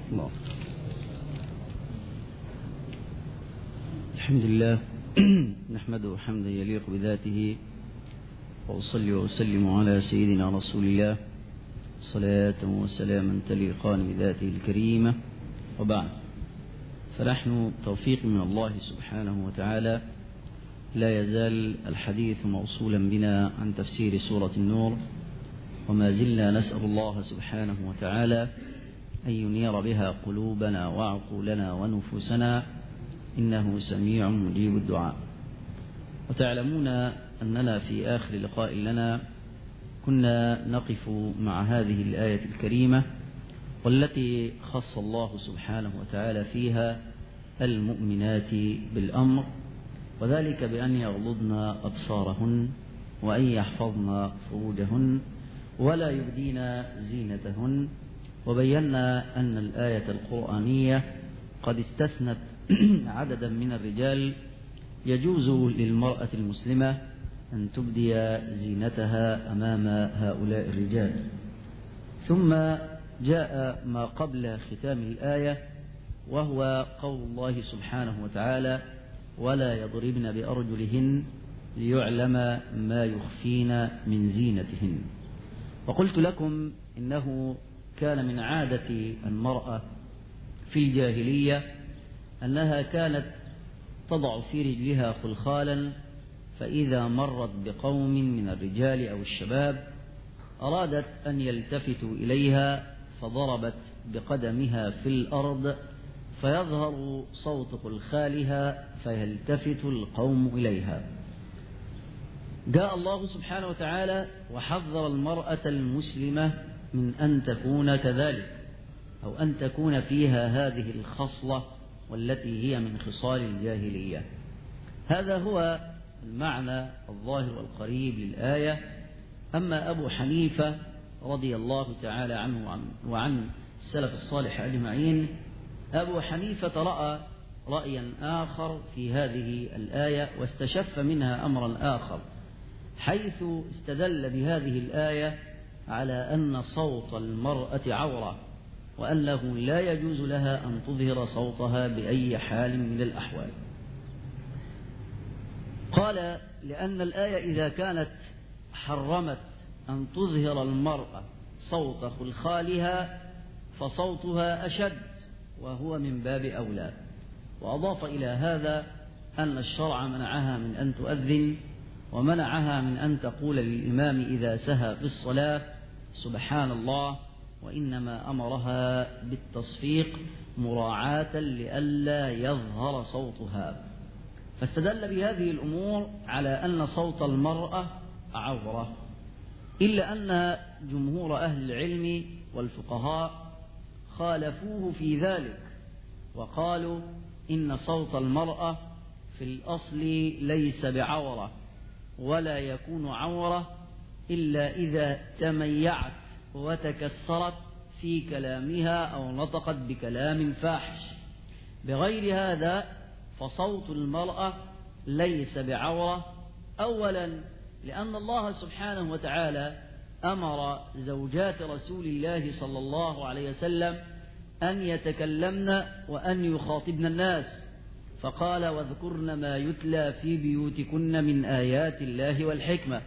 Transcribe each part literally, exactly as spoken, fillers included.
الله. الحمد لله نحمده حمدا يليق بذاته، وأصلي وأسلم على سيدنا رسول الله صلاة وسلاما تليقان بذاته الكريمة، وبعد، فنحن توفيق من الله سبحانه وتعالى لا يزال الحديث موصولا بنا عن تفسير سورة النور، وما زلنا نسأل الله سبحانه وتعالى أن ينير بها قلوبنا وعقولنا ونفوسنا، إنه سميع مجيب الدعاء. وتعلمون أننا في آخر لقاء لنا كنا نقف مع هذه الآية الكريمة، والتي خص الله سبحانه وتعالى فيها المؤمنات بالأمر، وذلك بأن يغضضن أبصارهن وأن يحفظن فروجهن ولا يبدين زينتهن. وبينا أن الآية القرآنية قد استثنت عددا من الرجال يجوز للمرأة المسلمة أن تبدي زينتها أمام هؤلاء الرجال. ثم جاء ما قبل ختام الآية، وهو قول الله سبحانه وتعالى: ولا يضربن بأرجلهن ليعلم ما يخفين من زينتهن. وقلت لكم إنه كان من عادة المرأة في الجاهلية أنها كانت تضع في رجلها خلخالا، فإذا مرت بقوم من الرجال أو الشباب أرادت أن يلتفتوا إليها فضربت بقدمها في الأرض فيظهر صوت خلخالها فيلتفت القوم إليها. جاء الله سبحانه وتعالى وحذر المرأة المسلمة من أن تكون كذلك، أو أن تكون فيها هذه الخصلة والتي هي من خصال الجاهلية. هذا هو المعنى الظاهر والقريب للآية. أما أبو حنيفة رضي الله تعالى عنه وعن السلف الصالح أجمعين، أبو حنيفة رأى رأيا آخر في هذه الآية، واستشف منها أمرا آخر، حيث استدل بهذه الآية على أن صوت المرأة عورة، وأنه لا يجوز لها أن تظهر صوتها بأي حال من الأحوال. قال: لأن الآية إذا كانت حرمت أن تظهر المرأة صوت خلخالها فصوتها أشد، وهو من باب أولى. وأضاف إلى هذا أن الشرع منعها من أن تؤذن، ومنعها من أن تقول للإمام إذا سهى في الصلاة سبحان الله، وإنما أمرها بالتصفيق مراعاة لئلا يظهر صوتها. فاستدل بهذه الأمور على أن صوت المرأة عورة، إلا أن جمهور أهل العلم والفقهاء خالفوه في ذلك، وقالوا إن صوت المرأة في الأصل ليس بعورة، ولا يكون عورة إلا إذا تميعت وتكسرت في كلامها أو نطقت بكلام فاحش. بغير هذا فصوت المرأة ليس بعورة، أولا لأن الله سبحانه وتعالى أمر زوجات رسول الله صلى الله عليه وسلم أن يتكلمن وأن يخاطبن الناس، فقال: واذكرن ما يتلى في بيوتكن من آيات الله والحكمة.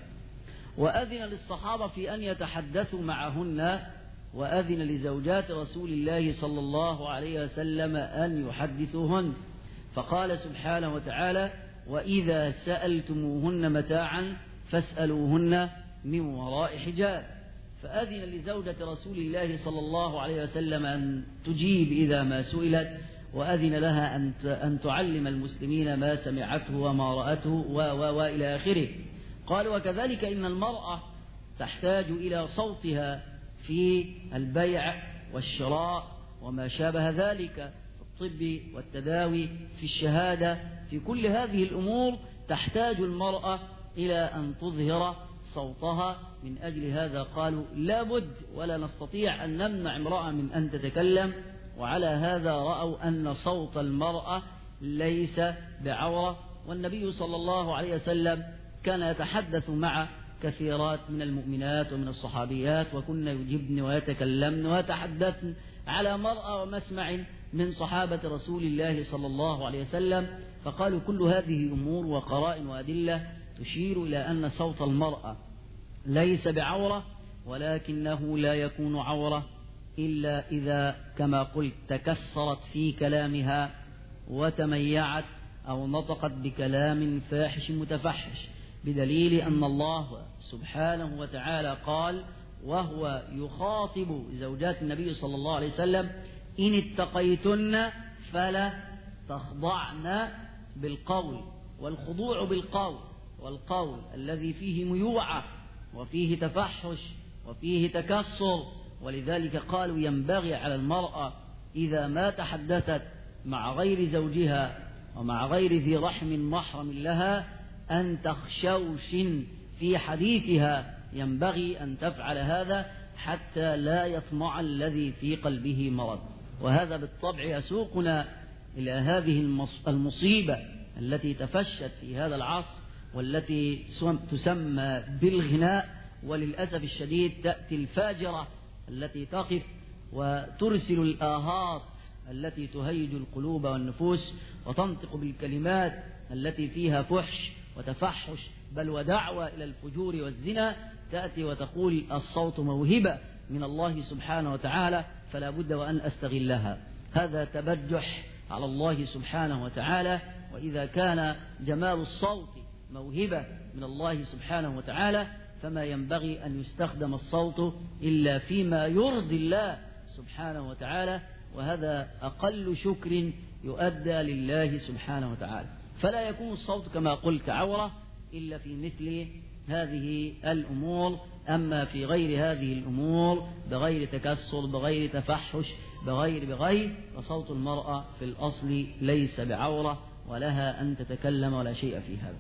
وأذن للصحابة في أن يتحدثوا معهن، وأذن لزوجات رسول الله صلى الله عليه وسلم أن يحدثوهن، فقال سبحانه وتعالى: وإذا سألتموهن متاعا فاسألوهن من وراء حجاب. فأذن لزوجة رسول الله صلى الله عليه وسلم أن تجيب إذا ما سئلت، وأذن لها أن تعلم المسلمين ما سمعته وما رأته وإلى آخره. قال: وكذلك إن المرأة تحتاج إلى صوتها في البيع والشراء وما شابه ذلك، في الطب والتداوي، في الشهادة، في كل هذه الأمور تحتاج المرأة إلى أن تظهر صوتها. من أجل هذا قالوا لا بد ولا نستطيع أن نمنع امرأة من أن تتكلم، وعلى هذا رأوا أن صوت المرأة ليس بعورة. والنبي صلى الله عليه وسلم كان يتحدث مع كثيرات من المؤمنات ومن الصحابيات، وكن يجبن ويتكلمن ويتحدثن على مرأى ومسمع من صحابة رسول الله صلى الله عليه وسلم. فقالوا كل هذه أمور وقرائن وأدلة تشير إلى أن صوت المرأة ليس بعورة، ولكنه لا يكون عورة إلا إذا كما قلت تكسرت في كلامها وتميعت أو نطقت بكلام فاحش متفحش، بدليل أن الله سبحانه وتعالى قال وهو يخاطب زوجات النبي صلى الله عليه وسلم: إن اتقيتن فلا تخضعن بالقول. والخضوع بالقول والقول الذي فيه ميوعة وفيه تفحش وفيه تكسر. ولذلك قالوا ينبغي على المرأة إذا ما تحدثت مع غير زوجها ومع غير ذي رحم محرم لها أن تخشوش في حديثها، ينبغي أن تفعل هذا حتى لا يطمع الذي في قلبه مرض. وهذا بالطبع يسوقنا إلى هذه المصيبة التي تفشت في هذا العصر والتي تسمى بالغناء. وللأسف الشديد تأتي الفاجرة التي تقف وترسل الآهات التي تهيج القلوب والنفوس وتنطق بالكلمات التي فيها فحش وتفحش بل ودعوة إلى الفجور والزنا. تأتي وتقول الصوت موهبة من الله سبحانه وتعالى فلا بد وأن أستغلها. هذا تبجح على الله سبحانه وتعالى. وإذا كان جمال الصوت موهبة من الله سبحانه وتعالى فما ينبغي أن يستخدم الصوت إلا فيما يرضي الله سبحانه وتعالى، وهذا أقل شكر يؤدى لله سبحانه وتعالى. فلا يكون الصوت كما قلت عورة إلا في مثل هذه الأمور. أما في غير هذه الأمور بغير تكسر بغير تفحش بغير بغير فصوت المرأة في الأصل ليس بعورة ولها أن تتكلم ولا شيء في هذا.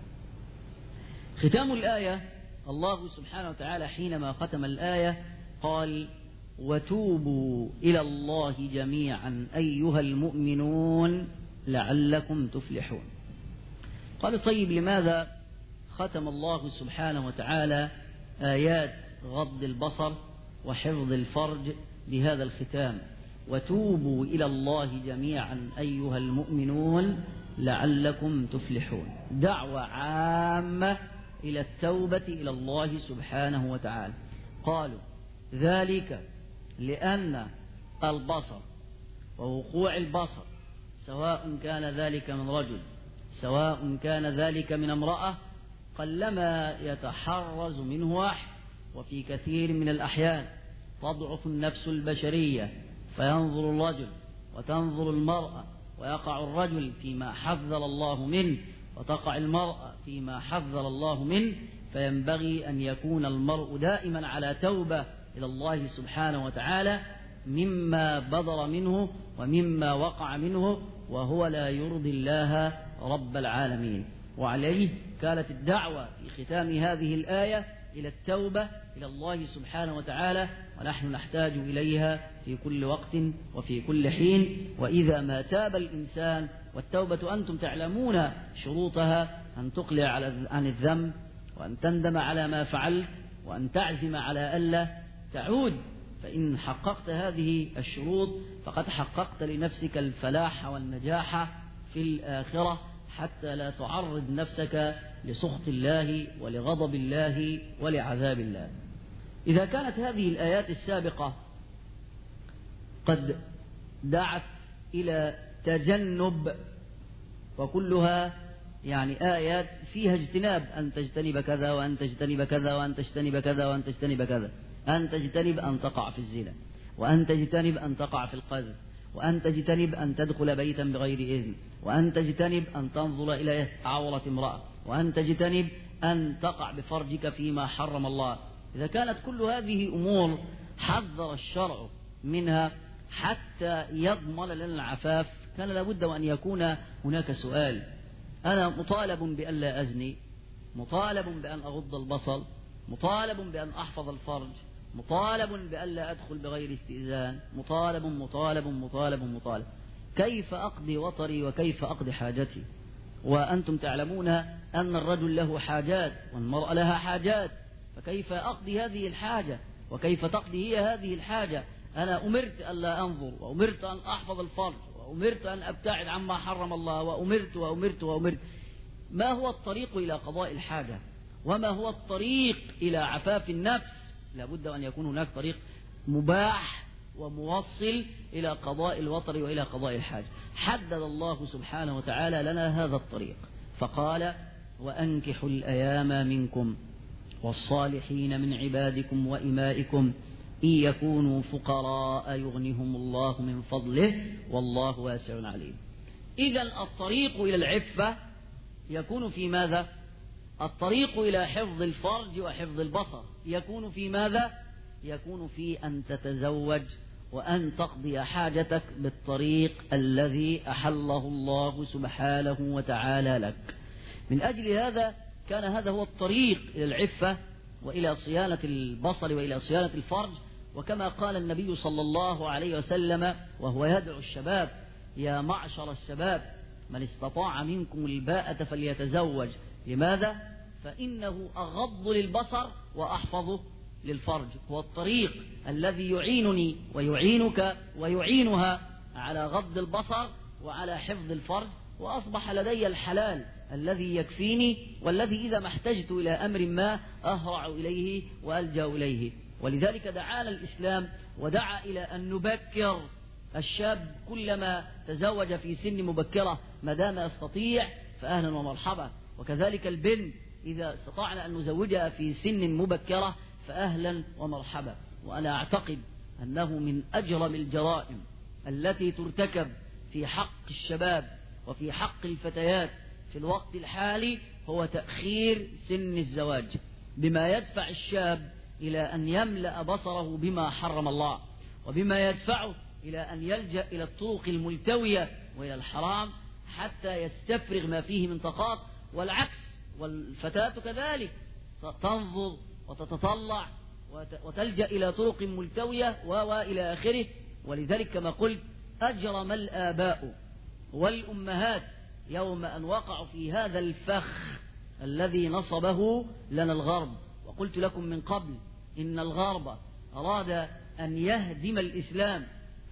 ختام الآية الله سبحانه وتعالى حينما ختم الآية قال: وتوبوا إلى الله جميعا أيها المؤمنون لعلكم تفلحون. قال: طيب لماذا ختم الله سبحانه وتعالى آيات غض البصر وحفظ الفرج بهذا الختام؟ وتوبوا إلى الله جميعا أيها المؤمنون لعلكم تفلحون. دعوة عامة إلى التوبة إلى الله سبحانه وتعالى. قالوا ذلك لأن البصر ووقوع البصر سواء كان ذلك من رجل سواء كان ذلك من امرأة قلما يتحرز منه أحد، وفي كثير من الأحيان تضعف النفس البشرية فينظر الرجل وتنظر المرأة ويقع الرجل فيما حذر الله منه وتقع المرأة فيما حذر الله منه. فينبغي أن يكون المرء دائما على توبة إلى الله سبحانه وتعالى مما بدر منه ومما وقع منه وهو لا يرضي الله رب العالمين. وعليه كانت الدعوة في ختام هذه الآية إلى التوبة إلى الله سبحانه وتعالى، ونحن نحتاج إليها في كل وقت وفي كل حين. وإذا ما تاب الإنسان، والتوبة أنتم تعلمون شروطها أن تقلع عن الذنب وأن تندم على ما فعلت وأن تعزم على ألا تعود، فإن حققت هذه الشروط فقد حققت لنفسك الفلاح والنجاح في الآخرة، حتى لا تعرض نفسك لسخط الله ولغضب الله ولعذاب الله. إذا كانت هذه الآيات السابقة قد دعت إلى تجنب، وكلها يعني آيات فيها اجتناب، أن تجتنب كذا وأن تجتنب كذا وأن تجتنب كذا وأن تجتنب كذا، أن تجتنب أن تقع في الزنا، وأن تجتنب أن تقع في القذف، وأن تجتنب أن تدخل بيتا بغير إذن، وأن تجتنب أن تنظر إلى عورة امرأة، وأن تجتنب أن تقع بفرجك فيما حرم الله. إذا كانت كل هذه أمور حذر الشرع منها حتى يضمن لنا العفاف، كان لابد وأن يكون هناك سؤال: أنا مطالب بأن لا أزني، مطالب بأن أغض البصر، مطالب بأن أحفظ الفرج، مطالب بأن لا أدخل بغير استئذان، مطالب مطالب مطالب مطالب. كيف أقضي وطري وكيف أقضي حاجتي؟ وأنتم تعلمون أن الرجل له حاجات والمرأة لها حاجات، فكيف أقضي هذه الحاجة وكيف تقضي هي هذه الحاجة؟ أنا أمرت ألا أنظر، وأمرت أن أحفظ الفرج، وأمرت أن أبتعد عما حرم الله، وأمرت وأمرت وأمرت. ما هو الطريق إلى قضاء الحاجة؟ وما هو الطريق إلى عفاف النفس؟ لابد أن يكون هناك طريق مباح وموصل إلى قضاء الوطر وإلى قضاء الحاجة. حدد الله سبحانه وتعالى لنا هذا الطريق فقال: وأنكحوا الأيام منكم والصالحين من عبادكم وإمائكم إن يكونوا فقراء يغنهم الله من فضله والله واسع عليم. إذن الطريق إلى العفة يكون في ماذا؟ الطريق إلى حفظ الفرج وحفظ البصر يكون في ماذا؟ يكون في أن تتزوج وأن تقضي حاجتك بالطريق الذي أحله الله سبحانه وتعالى لك. من أجل هذا كان هذا هو الطريق إلى العفة وإلى صيانة البصر وإلى صيانة الفرج. وكما قال النبي صلى الله عليه وسلم وهو يدعو الشباب: يا معشر الشباب من استطاع منكم الباءة فليتزوج. لماذا؟ فإنه أغض للبصر وأحفظ للفرج. هو الطريق الذي يعينني ويعينك ويعينها على غض البصر وعلى حفظ الفرج. وأصبح لدي الحلال الذي يكفيني والذي إذا ما احتجت إلى أمر ما أهرع إليه وألجأ إليه. ولذلك دعانا الإسلام ودعا إلى أن نبكر الشاب كلما تزوج في سن مبكرة ما دام يستطيع فأهلا ومرحبا، وكذلك البنت إذا استطعنا أن نزوجها في سن مبكرة فأهلا ومرحبا. وأنا أعتقد أنه من أجرم الجرائم التي ترتكب في حق الشباب وفي حق الفتيات في الوقت الحالي هو تأخير سن الزواج، بما يدفع الشاب إلى أن يملأ بصره بما حرم الله، وبما يدفعه إلى أن يلجأ إلى الطرق الملتوية وإلى الحرام حتى يستفرغ ما فيه من طاقات. والعكس، والفتاة كذلك تنظر وتتطلع وتلجأ إلى طرق ملتوية وإلى آخره. ولذلك كما قلت أجرم الآباء والأمهات يوم أن وقعوا في هذا الفخ الذي نصبه لنا الغرب. وقلت لكم من قبل إن الغرب أراد أن يهدم الإسلام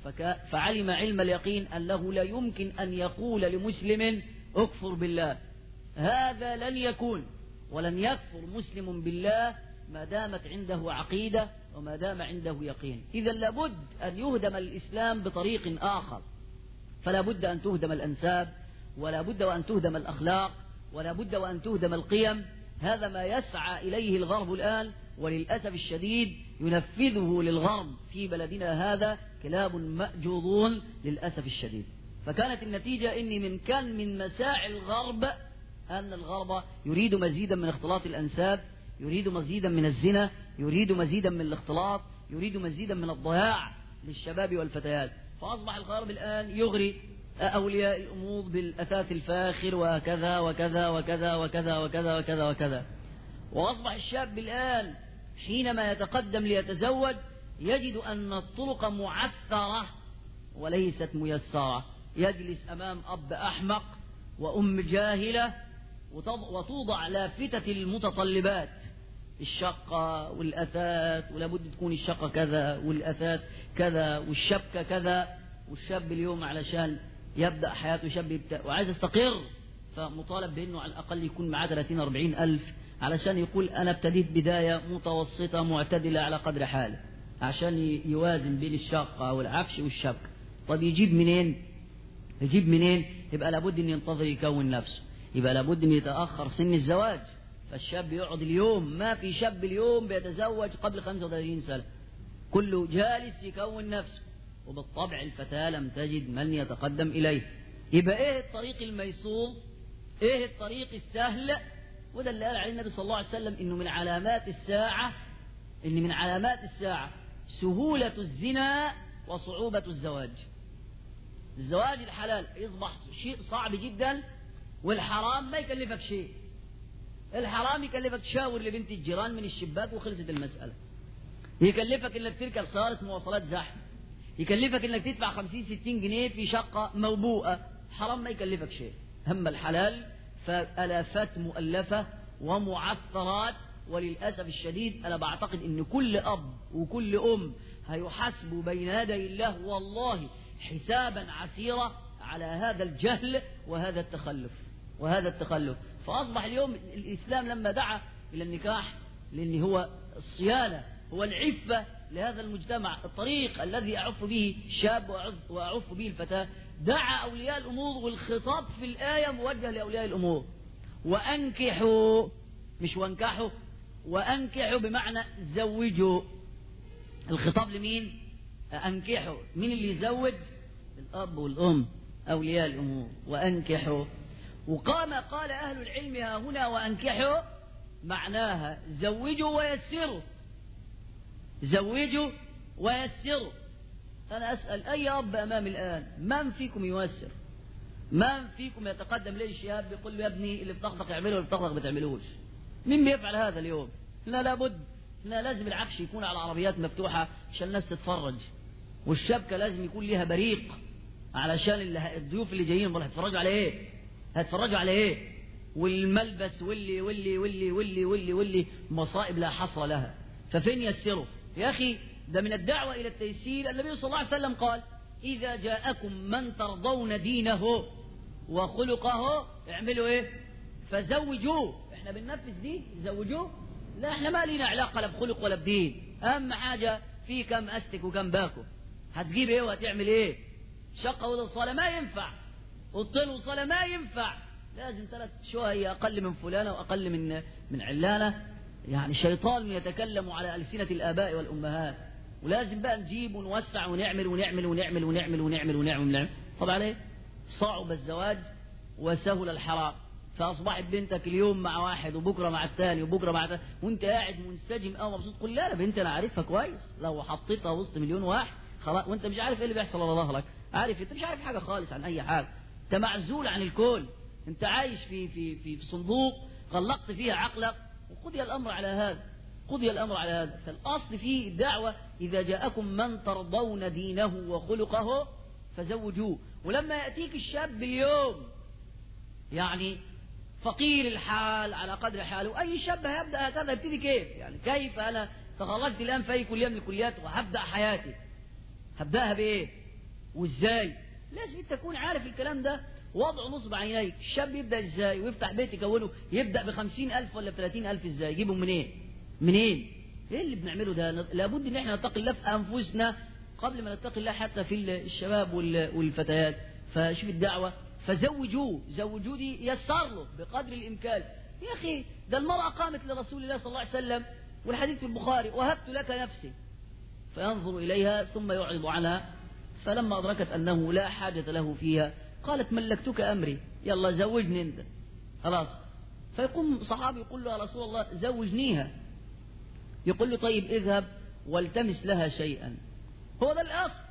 فعلم علم اليقين أنه لا يمكن أن يقول لمسلم اكفر بالله. هذا لن يكون، ولن يكفر مسلم بالله ما دامت عنده عقيدة وما دام عنده يقين. إذا لابد أن يهدم الإسلام بطريق آخر، فلا بد أن تهدم الأنساب، ولا بد وأن تهدم الأخلاق، ولا بد وأن تهدم القيم. هذا ما يسعى إليه الغرب الآن، وللأسف الشديد ينفذه للغرب في بلدنا هذا كلاب مأجورون للأسف الشديد. فكانت النتيجة إني من كان من مساعي الغرب أن الغرب يريد مزيدا من اختلاط الأنساب، يريد مزيدا من الزنا، يريد مزيدا من الاختلاط، يريد مزيدا من الضياع للشباب والفتيات. فأصبح الغرب الآن يغري أولياء الأمور بالأثاث الفاخر وكذا وكذا وكذا وكذا وكذا وكذا وكذا. وأصبح الشاب الآن حينما يتقدم ليتزوج يجد أن الطرق معثرة وليست ميسرة. يجلس أمام أب أحمق وأم جاهلة وتوضع لافتة المتطلبات، الشقة والأثاث، ولابد تكون الشقة كذا والأثاث كذا والشبكة كذا. والشاب اليوم علشان يبدأ حياته شاب يبدأ وعايز يستقر فمطالب بأنه على الأقل يكون معاه ثلاثين أربعين ألف علشان يقول أنا ابتديت بداية متوسطة معتدلة على قدر حاله، عشان يوازن بين الشقة والعفش والشبكة. طب يجيب منين؟ يجيب منين؟ يبقى لابد أن ينتظر يكون نفسه، يبقى لابد أن يتأخر سن الزواج. فالشاب يقعد اليوم، ما في شاب اليوم بيتزوج قبل خمسة وثلاثين سنة، كله جالس يكون نفسه. وبالطبع الفتاة لم تجد من يتقدم إليه. يبقى إيه الطريق الميسور؟ إيه الطريق السهل؟ وده اللي قال عليه النبي صلى الله عليه وسلم إنه من علامات الساعة، إن من علامات الساعة سهولة الزنا وصعوبة الزواج. الزواج الحلال يصبح شيء صعب جدا، والحرام ما يكلفك شيء. الحرام يكلفك تشاور لبنت الجيران من الشباك وخلصت المسألة. يكلفك انك تركب سيارة مواصلات زحمة، يكلفك انك تدفع خمسين ستين جنيه في شقة موبوءة. حرام ما يكلفك شيء. هم الحلال فالافات مؤلفة ومعثرات. وللأسف الشديد أنا بعتقد أن كل أب وكل أم هيحاسبوا بين يدي الله والله حسابا عسيرا على هذا الجهل وهذا التخلف وهذا التخلف. فأصبح اليوم الإسلام لما دعا إلى النكاح، لأن هو الصيانة، هو العفة لهذا المجتمع، الطريق الذي أعف به الشاب وأعف به الفتاة، دعا أولياء الأمور، والخطاب في الآية موجه لأولياء الأمور. وأنكحوا، مش وانكحوا، وأنكحوا بمعنى زوجوا. الخطاب لمين؟ أنكحوا. مين اللي يزوج؟ الأب والأم، أولياء الأمور. وأنكحوا، وقام قال أهل العلم ها هنا وأنكحوا معناها زوجوا ويسروا، زوجوا ويسروا. أنا أسأل أي أب أمامي الآن، من فيكم ييسر؟ من فيكم يتقدم لي الشاب يقول له يا ابني اللي بتخطق يعمله واللي بتخطق بتعملوش؟ مين بيفعل هذا اليوم؟ لا، لابد، لا، لازم العفش يكون على عربيات مفتوحة عشان الناس تتفرج، والشبكة لازم يكون ليها بريق علشان اللي الضيوف اللي جايين والله هيتفرجوا على ايه؟ هيتفرجوا على ايه؟ والملبس واللي واللي واللي واللي واللي واللي مصائب لا حصر لها. ففين يسروا؟ يا أخي ده من الدعوة إلى التيسير. النبي صلى الله عليه وسلم قال إذا جاءكم من ترضون دينه وخلقه اعملوا ايه؟ فزوجوه. احنا بننفذ دي زوجوه؟ لا، احنا ما لينا علاقة لا بخلق ولا بدين. أهم حاجة في كم أستك وكم باكو، هتجيب ايه وهتعمل ايه؟ شقة والصلاة ما ينفع، والطل والصلاة ما ينفع، لازم ثلاث شوية أقل من فلانة وأقل من من علانة. يعني شيطان يتكلم على ألسنة الآباء والأمهات، ولازم بقى نجيب ونوسع ونعمل ونعمل ونعمل ونعمل ونعمل ونعمل ونعمل. طبعا عليه صعب الزواج وسهل الحرام. فأصبحت بنتك اليوم مع واحد وبكرة مع الثاني وبكرة مع الثاني وانت قاعد منسجم أو مبسوط. قل لا، بنت أنا عارفها كويس، لو حطيتها وسط مليون واحد خلاص، وانت مش عارف ايه اللي بيحصل على ظهرك، عارف انت مش عارف حاجة خالص عن أي حاجة، انت معزول عن الكل، انت عايش في في في, في صندوق غلقت فيها عقلك. وقضي الأمر على هذا، قضي الأمر على هذا. فالأصل فيه الدعوة إذا جاءكم من ترضون دينه وخلقه فزوجوه. ولما يأتيك الشاب اليوم يعني فقير الحال على قدر حاله، أي شاب هيبدأ هكذا يبتدي كيف؟ يعني كيف أنا تخرجت الآن في أي كلية من الكليات وهبدأ حياتي، هبدأها بإيه وإزاي؟ لازم تكون عارف الكلام ده. وضع نصب عينيك. الشاب يبدأ إزاي ويفتح بيت يكونه؟ يبدأ بخمسين ألف ولا بثلاثين ألف إزاي؟ يجيبهم منين؟ منين؟ إيه اللي بنعمله ده؟ لابد إن إحنا نتقي الله في أنفسنا قبل ما نتقي الله حتى في الشباب والفتيات. فشوف الدعوة فزوجوه، زوجوه دي يسر له بقدر الإمكان. يا أخي ده المرأة قامت لرسول الله صلى الله عليه وسلم والحديث في البخاري وهبت لك نفسي، فينظر إليها ثم يعرض عنها، فلما أدركت أنه لا حاجة له فيها قالت ملكتك أمري، يلا زوجني أنت خلاص. فيقوم صحابي يقول له يا رسول الله زوجنيها، يقول له طيب اذهب والتمس لها شيئا. هو ده الأصل،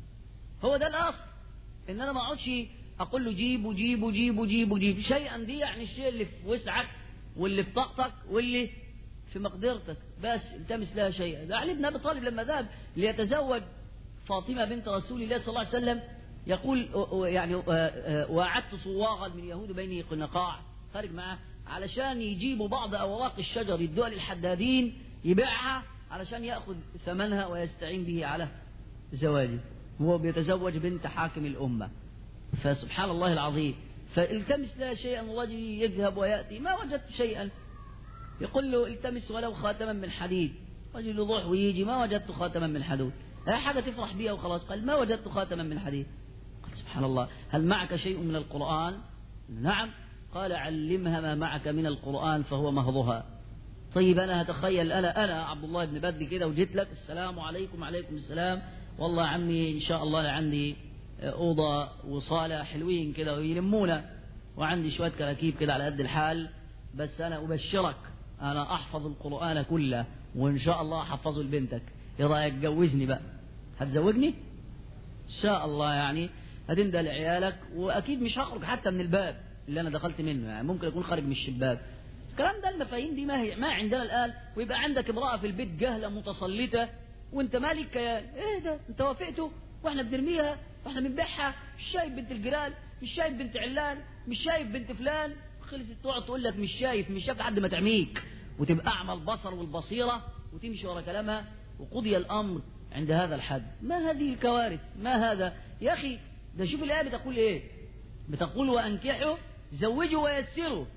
هو ده الأصل، إن أنا ما أقعدش أقول له جيب وجيب وجيب وجيب وجيب. شيئا دي يعني الشيء اللي في وسعك واللي في طاقتك واللي في مقدرتك، بس التمس لها شيئا. ده علي بن أبي طالب لما ذهب ليتزوج فاطمة بنت رسول الله صلى الله عليه وسلم يقول يعني وعدت صواغا من يهود بيني قنقاع، خارج معه علشان يجيبوا بعض أوراق الشجر يدوها للحدادين يبيعها علشان يأخذ ثمنها ويستعين به على زواجه. هو بيتزوج بنت حاكم الأمة. فسبحان الله العظيم. فالتمس لها شيئا، الرجل يذهب ويأتي ما وجدت شيئا، يقول له التمس ولو خاتما من حديد، رجل يروح ويجي ما وجدت خاتما من حديد، لا حاجة تفرح بها وخلاص، قال ما وجدت خاتما من حديد. قال سبحان الله، هل معك شيء من القرآن؟ نعم. قال علمها ما معك من القرآن فهو مهضها. طيب أنا هتخيل أنا أنا عبد الله بن بدر كده وجيت لك السلام عليكم وعليكم السلام، والله عمي إن شاء الله عندي أوضة وصالة حلوين كده ويلمونا وعندي شوية كراكيب كده على قد الحال، بس أنا أبشرك أنا أحفظ القرآن كله وإن شاء الله أحفظه لبنتك، إيه رأيك تجوزني بقى؟ هتزوجني؟ إن شاء الله يعني هتندى لعيالك، وأكيد مش هخرج حتى من الباب اللي أنا دخلت منه، يعني ممكن أكون خارج من الشباك. الكلام ده المفاهيم دي ما هي ما عندنا الآن. ويبقى عندك امرأة في البيت جهلة متسلطة وأنت مالك كيان، إيه ده؟ أنت وافقته وإحنا بنرميها وإحنا بنبيعها، مش شايف بنت الجيران، مش شايف بنت علان، مش شايف بنت فلان، خلصت تقعد تقول لك مش شايف مش شايف لحد ما تعميك وتبقى أعمى البصر والبصيرة وتمشي ورا كلامها. وقضي الأمر عند هذا الحد. ما هذه الكوارث؟ ما هذا يا أخي؟ ده شوف الآية بتقول إيه؟ بتقول وأنكحوا، زوجوا ويسروا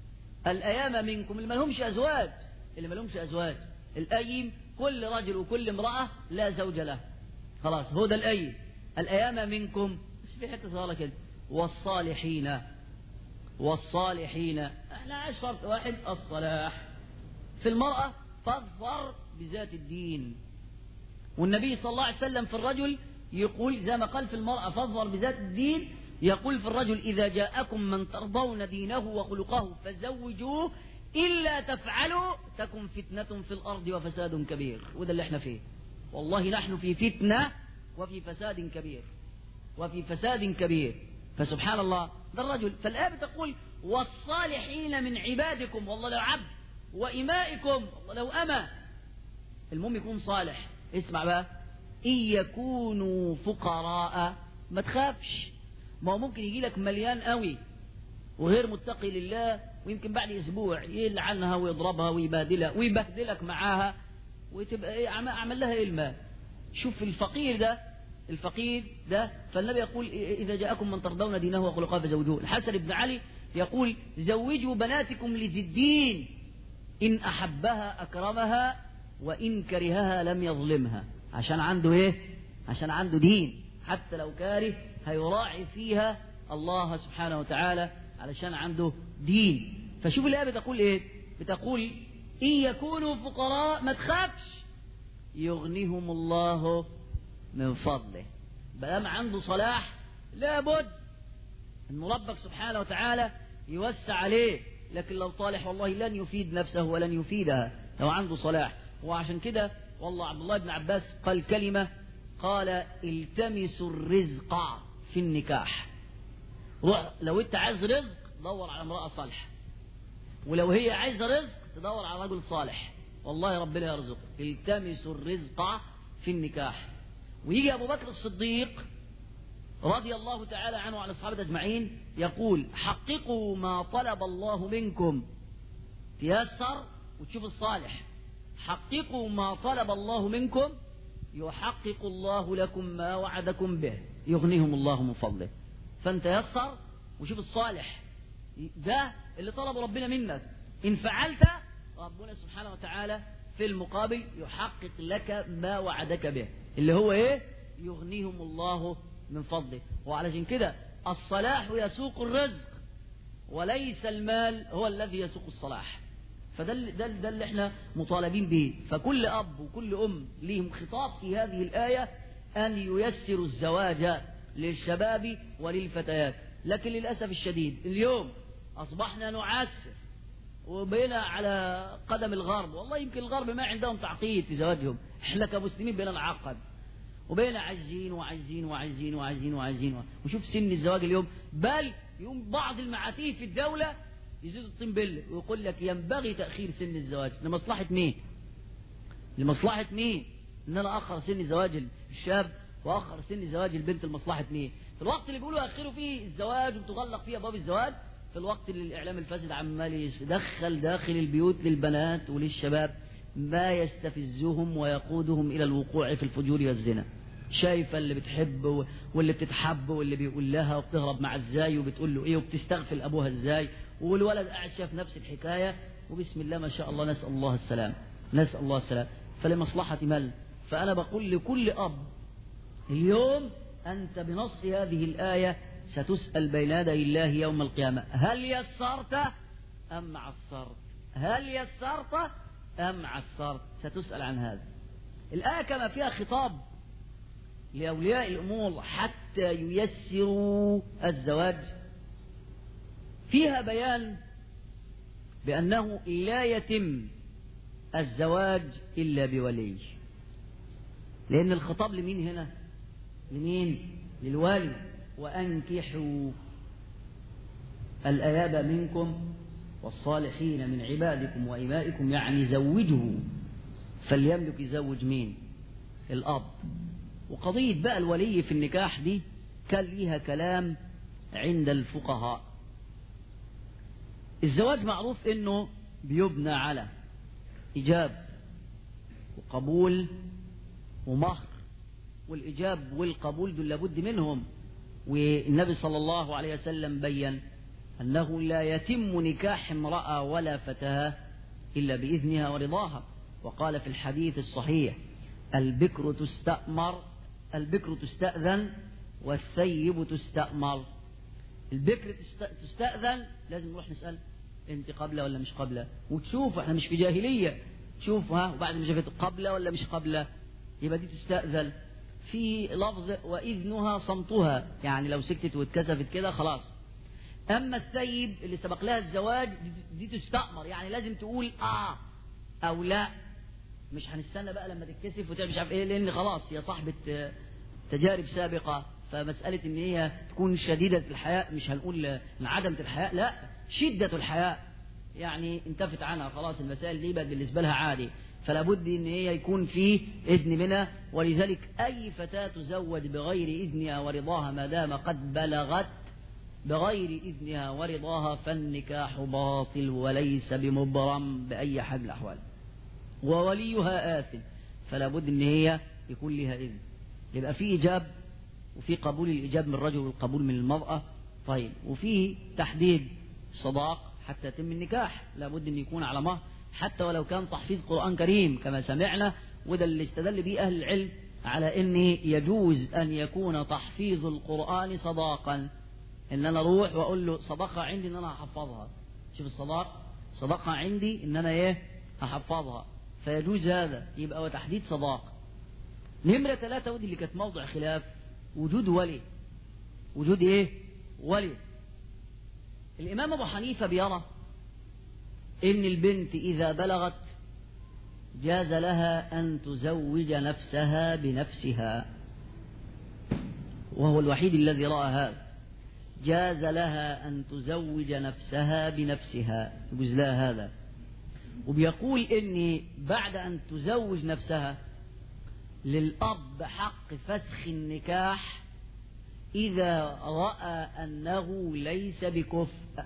الأيام منكم، اللي ما لهمش أزواج، اللي ما لهمش أزواج الأيم، كل رجل وكل امرأة لا زوج له، خلاص هو ده الأيم، الأيام منكم، بس في حتة صغيرة كده، والصالحين، والصالحين احنا عايش شرط واحد، الصلاح في المرأة، فاظفر بذات الدين. والنبي صلى الله عليه وسلم في الرجل يقول زي ما قال في المرأة فاظفر بذات الدين، يقول في الرجل إذا جاءكم من ترضون دينه وخلقه فزوجوه إلا تفعلوا تكن فتنة في الأرض وفساد كبير. وده اللي احنا فيه، والله نحن في فتنة وفي فساد كبير، وفي فساد كبير. فسبحان الله ده الرجل. فالآية بتقول والصالحين من عبادكم، والله لو عبد، وإمائكم، والله لو أما، المهم يكون صالح. اسمع بقى، إن يكونوا فقراء، ما تخافش، ما هو ممكن يجي لك مليان قوي وغير متقي لله، ويمكن بعد اسبوع يلعنها ويضربها ويبهدلها ويبهدلك معاها، وتبقى ايه عمل لها ايه المال. شوف الفقير ده، الفقير ده، فالنبي يقول اذا جاءكم من ترضون دينه وخلقه فزوجوه. الحسن بن علي يقول زوجوا بناتكم لذي الدين، ان احبها اكرمها وان كرهها لم يظلمها. عشان عنده ايه؟ عشان عنده دين، حتى لو كاره هيراعي فيها الله سبحانه وتعالى علشان عنده دين. فشوف الآية بتقول ايه؟ بتقول إن يكونوا فقراء، ما تخافش، يغنيهم الله من فضله. بقى عنده صلاح لابد أن ربك سبحانه وتعالى يوسع عليه، لكن لو طالح والله لن يفيد نفسه ولن يفيدها لو عنده صلاح. وعشان كده والله عبد الله بن عباس قال كلمة، قال التمسوا الرزق في النكاح. لو انت عايز رزق دور على امرأة صالحة، ولو هي عايزة رزق تدور على رجل صالح، والله ربنا يرزق. التمسوا الرزق في النكاح. ويجي أبو بكر الصديق رضي الله تعالى عنه وعن الصحابة أجمعين يقول حققوا ما طلب الله منكم، تيسر وتشوف الصالح، حققوا ما طلب الله منكم يحقق الله لكم ما وعدكم به، يغنيهم الله من فضله. فانت يسر وشوف الصالح، ده اللي طلب ربنا منك، إن فعلت ربنا سبحانه وتعالى في المقابل يحقق لك ما وعدك به، اللي هو ايه؟ يغنيهم الله من فضله. وعلشان كده الصلاح يسوق الرزق، وليس المال هو الذي يسوق الصلاح. فده ده, ده اللي احنا مطالبين به. فكل أب وكل أم ليهم خطاب في هذه الآية أن ييسروا الزواج للشباب وللفتيات. لكن للأسف الشديد اليوم أصبحنا نعسر وبقينا على قدم الغرب. والله يمكن الغرب ما عندهم تعقيد في زواجهم، احنا كمسلمين بقينا نعقد وبقينا عايزين وعايزين وعايزين وعايزين وعايزين. وشوف سن الزواج اليوم، بل يوم بعض المعاتيه في الدولة يزيدوا الطين بله ويقول لك ينبغي تأخير سن الزواج. لمصلحة مين؟ لمصلحة مين؟ ان انا اخر سن زواج الشاب واخر سن زواج البنت لمصلحة مين؟ في الوقت اللي بيقولوا اخروا فيه الزواج وتغلق فيه ابواب الزواج، في الوقت اللي الاعلام الفاسد عمال يدخل داخل البيوت للبنات وللشباب ما يستفزهم ويقودهم الى الوقوع في الفجور والزنا. شايفه اللي بتحب واللي بتتحب واللي بيقول لها وبتهرب مع ازاي وبتقول له ايه وبتستغفل ابوها ازاي، والولد قاعد شاف نفس الحكايه، وبسم الله ما شاء الله نسال الله السلام، نسال الله السلام. فلمصلحه مال. فانا بقول لكل اب اليوم أنت بنص هذه الآية ستسأل بين يدي الله يوم القيامة، هل يسرت أم عسرت؟ هل يسرت أم عسرت؟ ستسأل عن هذا. الآية كما فيها خطاب لأولياء الأمور حتى ييسروا الزواج، فيها بيان بأنه لا يتم الزواج إلا بولي. لأن الخطاب لمين هنا؟ لمين؟ للوالي. وأنكحوا الأيام منكم والصالحين من عبادكم وإمائكم، يعني زوجه. فليملك يزوج مين؟ الأب. وقضية بقى الولي في النكاح دي كان ليها كلام عند الفقهاء. الزواج معروف إنه بيبنى على إيجاب وقبول ومهر والإجاب والقبول دول لابد منهم. والنبي صلى الله عليه وسلم بين أنه لا يتم نكاح امرأة ولا فتاة إلا بإذنها ورضاها، وقال في الحديث الصحيح: البكر تستأمر البكر تستأذن والثيب تستأمر. البكر تستأذن، لازم نروح نسأل انت قبله ولا مش قبله، وتشوف احنا مش في جاهلية، تشوف ها وبعد ما شافت قبله ولا مش قبله يبقى دي تستأذن. في لفظ وإذنها صمتها، يعني لو سكتت واتكسفت كده خلاص. أما الثيب اللي سبق لها الزواج دي, دي تستأمر، يعني لازم تقول آه أو لا، مش هنستنى بقى لما تتكسف وتعمل مش عارف إيه، لأن خلاص هي صاحبة تجارب سابقة. فمسألة إن هي تكون شديدة الحياء، مش هنقول عدمة الحياء، لا، شدة الحياء، يعني انتفت عنها خلاص، المسائل دي بقت بالنسبة لها عادي، فلا بد ان هي يكون في اذن منها. ولذلك اي فتاة تزوج بغير اذنها ورضاها ما دام قد بلغت بغير اذنها ورضاها فالنكاح باطل وليس بمبرم باي حال من الاحوال، ووليها آثم، فلا بد ان هي يكون لها اذن. يبقى في ايجاب وفي قبول الايجاب من الرجل والقبول من المرأة. طيب، وفي تحديد صداق حتى يتم النكاح، لا بد ان يكون على مهر، حتى ولو كان تحفيظ قرآن كريم كما سمعنا. وده اللي استدل به أهل العلم على أن يجوز أن يكون تحفيظ القرآن صداقا، إن أنا أروح وأقول له صدقة عندي إن أنا أحفظها، شوف الصداق، صدقة عندي إن أنا إيه أحفظها، فيجوز هذا، يبقى وتحديد صداق. نمرة ثلاثة، ودي اللي كانت موضع خلاف، وجود ولي. وجود إيه؟ ولي. الإمام أبو حنيفة بيرى إن البنت إذا بلغت جاز لها أن تزوج نفسها بنفسها، وهو الوحيد الذي رأى هذا، جاز لها أن تزوج نفسها بنفسها، يجوز لها هذا. وبيقول إن بعد أن تزوج نفسها للأب حق فسخ النكاح إذا رأى أنه ليس بكفء.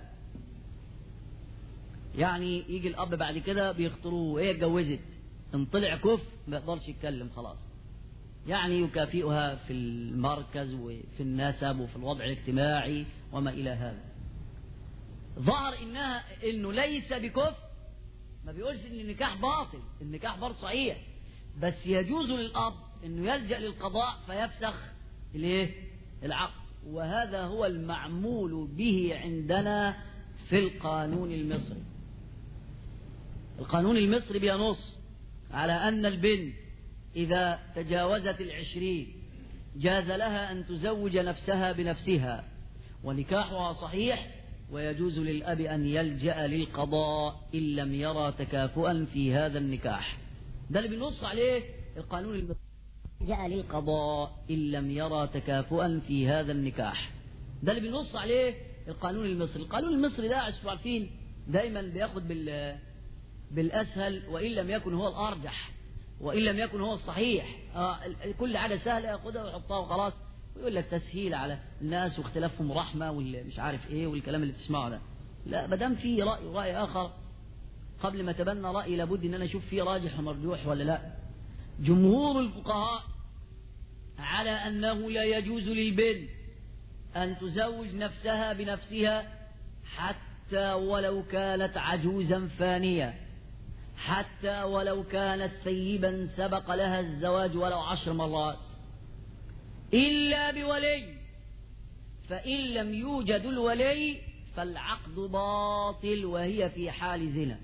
يعني يجي الأب بعد كده بيختاروه، إيه اتجوزت، إن طلع كفء ما يقدرش يتكلم خلاص، يعني يكافئها في المركز وفي النسب وفي الوضع الاجتماعي وما إلى هذا. ظهر إنها إنه ليس بكفء، ما بيقولش إن النكاح باطل، النكاح برضه صحيح، بس يجوز للأب إنه يلجأ للقضاء فيفسخ الإيه؟ العقد. وهذا هو المعمول به عندنا في القانون المصري. القانون المصري بينص على أن البنت إذا تجاوزت العشرين جاز لها أن تزوج نفسها بنفسها ونكاحها صحيح، ويجوز للأب أن يلجأ للقضاء إن لم يرى تكافؤا في هذا النكاح. ده اللي بينص عليه القانون المصري، يلجأ للقضاء إن لم يرى تكافؤا في هذا النكاح. ده اللي بينص عليه القانون المصري. القانون المصري ده عشان عارفين دايما بياخد بال بالأسهل، وإن لم يكن هو الأرجح، وإن لم يكن هو الصحيح. آه كل حاجة سهلة ياخدها ويحطها وخلاص، ويقول لك تسهيل على الناس واختلافهم رحمة واللي مش عارف إيه والكلام اللي بتسمعه ده. لا، ما دام في رأي ورأي آخر قبل ما تبنى رأي لابد إن أنا أشوف فيه راجح ومرجوح ولا لا. جمهور الفقهاء على أنه لا يجوز للبنت أن تزوج نفسها بنفسها حتى ولو كانت عجوزا فانية، حتى ولو كانت ثيبا سبق لها الزواج ولو عشر مرات، إلا بولي، فإن لم يوجد الولي فالعقد باطل وهي في حال زنا.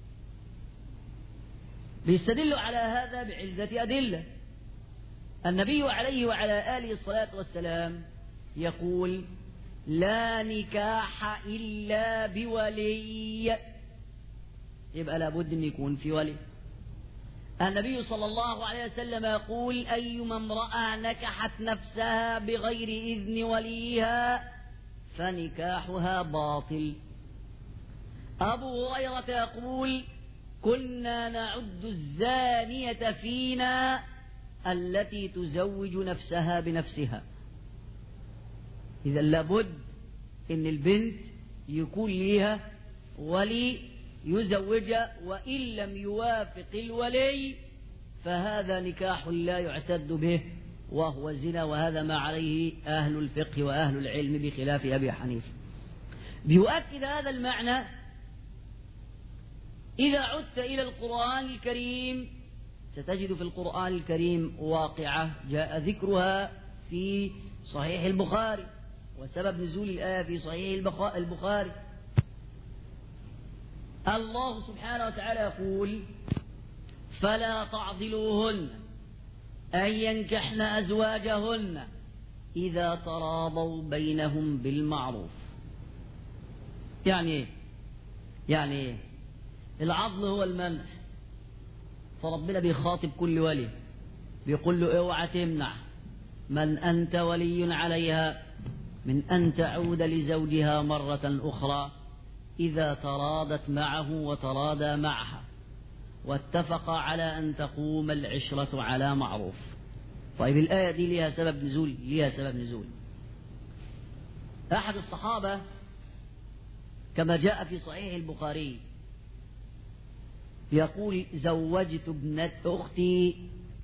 بيستدل على هذا بعدة أدلة. النبي عليه وعلى آله الصلاة والسلام يقول: لا نكاح إلا بولي، يبقى لابد أن يكون في ولي. النبي صلى الله عليه وسلم يقول: أيما امرأة نكحت نفسها بغير إذن وليها فنكاحها باطل. أبو هريرة يقول: كنا نعد الزانية فينا التي تزوج نفسها بنفسها. إذا لابد إن البنت يكون ليها ولي يزوجها، وإن لم يوافق الولي فهذا نكاح لا يعتد به وهو الزنا، وهذا ما عليه أهل الفقه وأهل العلم بخلاف أبي حنيفة. بيؤكد هذا المعنى إذا عدت إلى القرآن الكريم ستجد في القرآن الكريم واقعة جاء ذكرها في صحيح البخاري، وسبب نزول الآية في صحيح البخاري. الله سبحانه وتعالى يقول: فلا تعضلوهن أن ينكحن أزواجهن إذا تراضوا بينهم بالمعروف. يعني إيه؟ يعني إيه؟ العضل هو المنع، فربنا بيخاطب كل ولي بيقول له: اوعى تمنع من أنت ولي عليها من أن تعود لزوجها مرة أخرى إذا تراضت معه وتراضى معها واتفق على أن تقوم العشرة على معروف. طيب الآية دي لها سبب نزول، لها سبب نزول. أحد الصحابة كما جاء في صحيح البخاري يقول: زوجت ابنة أختي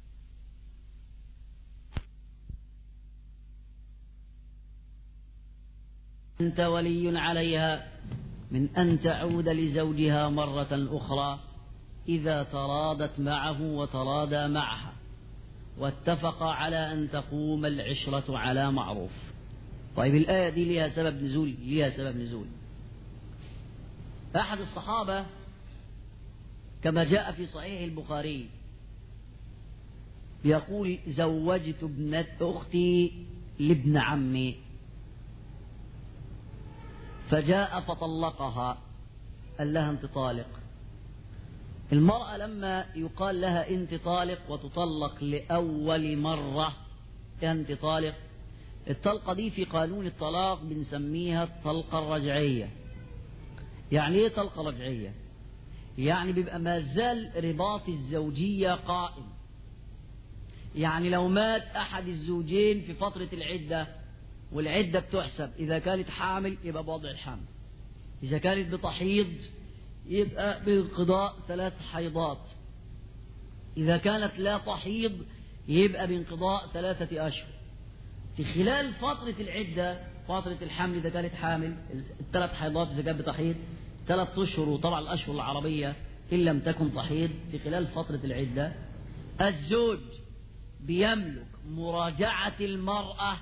أنت ولي عليها من أن تعود لزوجها مرة أخرى إذا تراضت معه وتراضى معها واتفق على أن تقوم العشرة على معروف. طيب الآية دي لها سبب نزول، لها سبب نزول. أحد الصحابة كما جاء في صحيح البخاري يقول: زوجت ابنة أختي لابن عمي فجاء فطلقها، قال لها: انت طالق. المرأة لما يقال لها انت طالق وتطلق لأول مرة انت طالق، الطلقة دي في قانون الطلاق بنسميها الطلقة الرجعية. يعني ايه طلقة رجعية؟ يعني بيبقى ما زال رباط الزوجية قائم. يعني لو مات أحد الزوجين في فترة العدة، والعدة بتحسب إذا كانت حامل يبقى بوضع الحمل، إذا كانت بتحيض يبقى بانقضاء ثلاث حيضات، إذا كانت لا تحيض يبقى بانقضاء ثلاثة أشهر. في خلال فترة العدة، فترة الحمل إذا كانت حامل الثلاث حيضات، إذا كانت بتحيض ثلاث أشهر، وطبعا الأشهر العربية إن لم تكن تحيض. في خلال فترة العدة الزوج بيملك مراجعة المرأة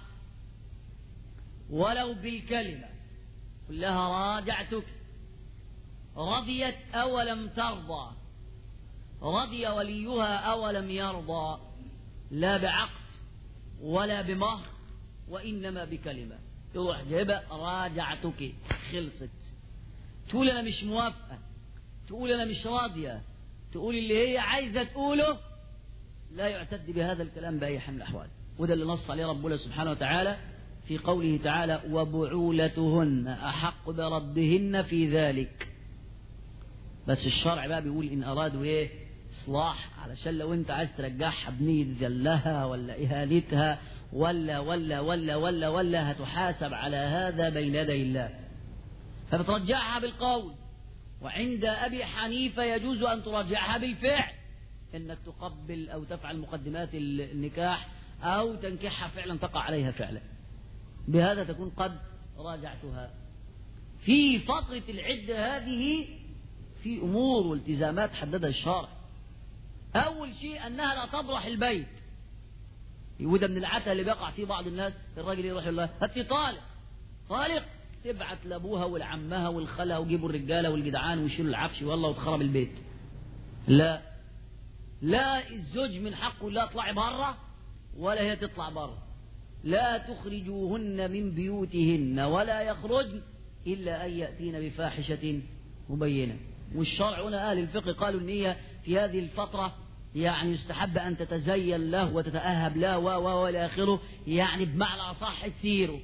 ولو بالكلمة، قل لها: راجعتك، رضيت أو لم ترضى، رضي وليها أو لم يرضى، لا بعقد ولا بمهر وإنما بكلمة. يروح جايبة: راجعتك، خلصت. تقول أنا مش موافقة، تقول أنا مش راضية، تقول اللي هي عايزة تقوله، لا يعتد بهذا الكلام بأي حال من الأحوال. وده اللي نص عليه ربنا سبحانه وتعالى في قوله تعالى: وبعولتهن أحق بردهن في ذلك. بس الشرع بقى بيقول إن أرادوا إيه؟ إصلاح، علشان لو أنت عايز ترجعها بنية ذلها ولا إهانتها ولا ولا ولا ولا ولا هتحاسب على هذا بين يدي الله، فبترجعها بالقول. وعند أبي حنيفة يجوز أن ترجعها بالفعل، إنك تقبل أو تفعل مقدمات النكاح أو تنكحها فعلا، تقع عليها فعلا، بهذا تكون قد راجعتها. في فترة العدة هذه في أمور والتزامات حددها الشرع. أول شيء أنها لا تبرح البيت، وده من العتا اللي بيقع فيه بعض الناس. الراجل يروح يقول لها: أنت طالق، طالق، تبعت لأبوها والعمها والخالها وجيبوا الرجالة والجدعان ويشيلوا العفش والله وتخرب البيت. لا، لا، الزوج من حقه لا اطلعي بره ولا هي تطلع بره. لا تخرجوهن من بيوتهن ولا يخرجن إلا أن يأتين بفاحشة مبينة. والشرع هنا أهل الفقه قالوا إن هي في هذه الفترة يعني يستحب أن تتزين له وتتأهب له و و إلى آخره، يعني بمعنى أصح تسيره،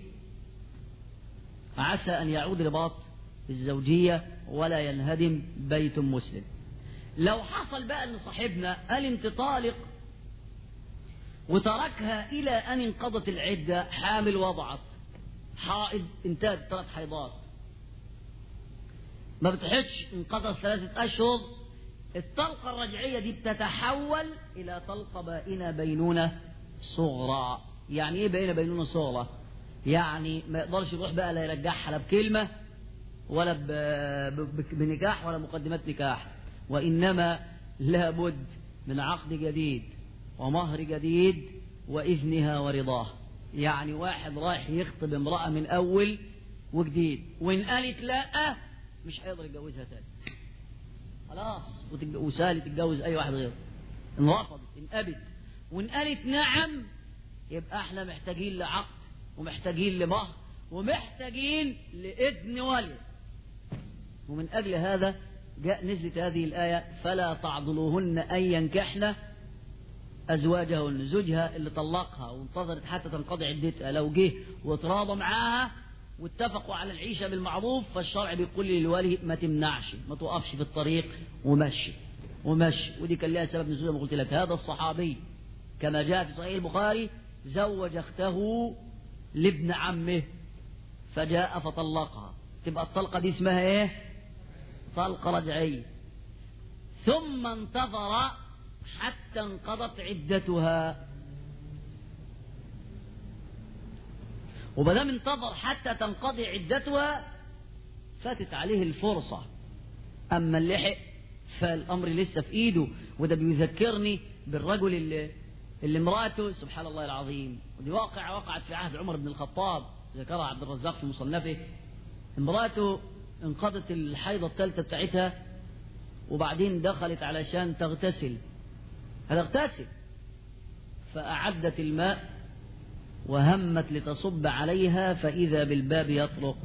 عسى أن يعود رباط الزوجية ولا ينهدم بيت مسلم. لو حصل بقى أن صاحبنا قال أنت طالق وتركها إلى أن انقضت العدة، حامل وضعت، حائض انتهت ثلاث حيضات، ما بتحجش، انقضت ثلاثة أشهر، الطلقة الرجعية دي بتتحول إلى طلقة بائنة بينونة صغرى. يعني ايه بينة بينونة صغرى؟ يعني ما يقدرش يروح بقى لا يرجعها لا بكلمة ولا بنكاح ولا مقدمات نكاح، وإنما لابد من عقد جديد ومهر جديد وإذنها ورضاه. يعني واحد رايح يخطب امرأة من أول وجديد، وإن قالت لا مش هيقدر يتجوزها تاني خلاص، وسهل تتجوز أي واحد غيره. إن رفضت، إن أبت، وإن قالت نعم يبقى احنا محتاجين لعقد ومحتاجين لمهر ومحتاجين لإذن ولي. ومن أجل هذا جاء نزلت هذه الآية: فلا تعضلوهن أن ينكحن أزواجهن. زوجها اللي طلقها وانتظرت حتى تنقضي عدتها لو جه وتراضى معاها واتفقوا على العيشة بالمعروف، فالشرع بيقول للولي ما تمنعش، ما توقفش في الطريق ومشي ومشي. ودي كان لها سبب نزول، ما قلت لك. هذا الصحابي كما جاء في صحيح البخاري زوج اخته لابن عمه فجاء فطلقها. تبقى الطلقة دي اسمها ايه؟ طلقة رجعية. ثم انتظر حتى انقضت عدتها، وبدام انتظر حتى تنقضي عدتها فاتت عليه الفرصة. أما اللي لحق فالأمر لسه في إيده. وده بيذكرني بالرجل اللي, اللي امرأته سبحان الله العظيم، ودي واقع وقعت في عهد عمر بن الخطاب، ذكرها عبد الرزاق في مصنفه. امرأته انقضت الحيضة الثالثة بتاعتها وبعدين دخلت علشان تغتسل، هتغتسل فأعدت الماء وهمت لتصب عليها فإذا بالباب يطرق.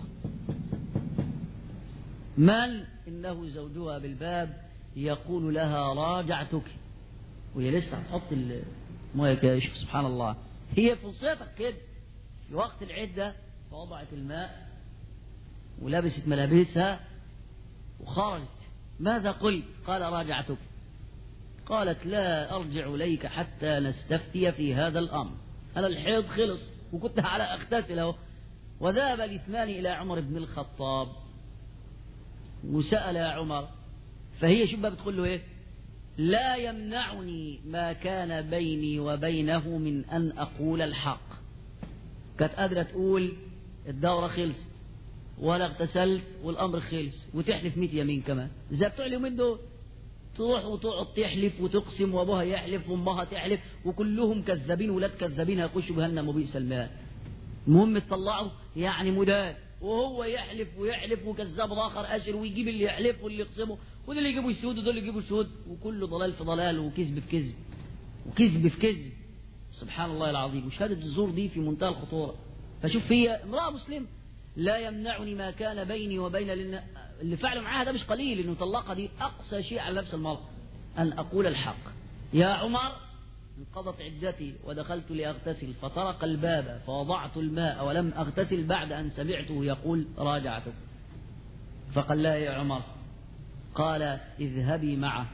من؟ إنه زوجها بالباب يقول لها راجعتك، وهي لسه هتحط الماء يا شيخ. سبحان الله، هي فرصتك كده في وقت العدة، فوضعت الماء ولبست ملابسها وخرجت. ماذا قلت؟ قال راجعتك. قالت لا أرجع إليك حتى نستفتي في هذا الأمر، أنا الحيض خلص وكنت على أغتسل أهو. وذهب الاثنان إلى عمر بن الخطاب وسأل يا عمر، فهي شو بقى بتقول له إيه؟ لا يمنعني ما كان بيني وبينه من أن أقول الحق. كانت قادرة تقول الدورة خلصت ولا اغتسلت والأمر خلص وتحلف مئة يمين كمان زي بتوع اليومين دول، تروح وتقعد تحلف وتقسم وابوها يحلف وامها تحلف وكلهم كذابين ولاد كذابين هيخشوا جهنم وبئس المال. المهم تطلعوا يعني مدان، وهو يحلف ويحلف وكذاب اخر اشر، ويجيب اللي يحلف واللي يقسمه، ودول اللي يجيبوا الشهود ودول اللي يجيبوا الشهود، وكله ضلال في ضلال وكذب في كذب وكذب في كذب. سبحان الله العظيم. وشهادة الزور دي في منتهى الخطورة. فشوف هي امرأة مسلمة لا يمنعني ما كان بيني وبين اللي فعلوا معاها ده مش قليل، انه طلقها دي اقصى شيء على نفس المرأة ان اقول الحق. يا عمر انقضت عدتي ودخلت لاغتسل فطرق الباب فوضعت الماء ولم اغتسل بعد ان سمعته يقول راجعتك. فقال لا يا عمر، قال اذهبي معه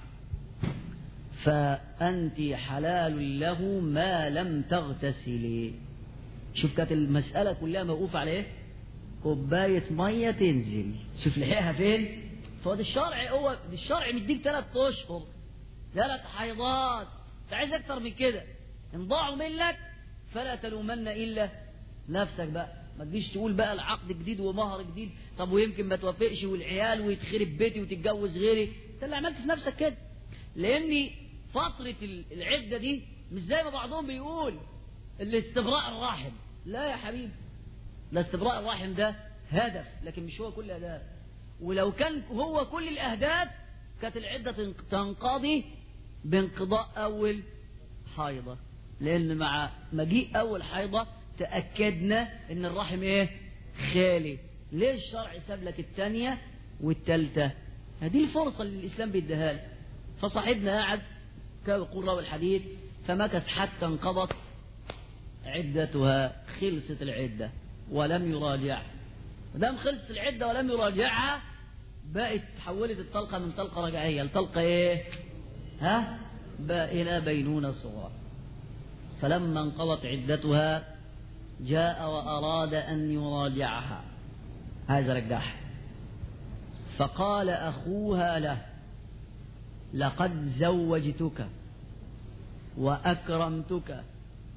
فأنت حلال له ما لم تغتسلي. شوف كانت المسألة كلها موقوفة على ايه؟ كوباية مية تنزل. شوف لحقها فين؟ فهو الشرع، هو الشرع مديك ثلاث اشهر ثلاث حيضات، انت عايز اكتر من كده؟ ان ضاعوا منك فلا تلومن الا نفسك بقى. ما تجيش تقول بقى العقد جديد ومهر جديد، طب ويمكن ما توافقش والعيال ويتخرب بيتي وتتجوز غيري، انت اللي عملت في نفسك كده. لان فترة العدة دي مش زي ما بعضهم بيقول الاستبراء الرحم. لا يا حبيبي، الاستبراء الرحم ده هدف لكن مش هو كل الأهداف. ولو كان هو كل الأهداف كانت العدة تنقضي بانقضاء أول حيضة، لأن مع مجيء أول حيضة تأكدنا إن الرحم إيه؟ خالي. ليه الشرع ساب لك الثانية والثالثة؟ هذه الفرصة اللي الإسلام بيديها لك. فصاحبنا قاعد كما يقول راوي الحديث فمكث حتى انقضت عدتها، خلصت العدة ولم يراجعها. دام خلصت العدة ولم يراجعها بقت تحولت الطلقة من طلقة رجعية لطلقة ايه؟ ها؟ بقى إلى بينونة صغرى. فلما انقضت عدتها جاء وأراد أن يراجعها، هذا رجعها. فقال أخوها له لقد زوجتك وأكرمتك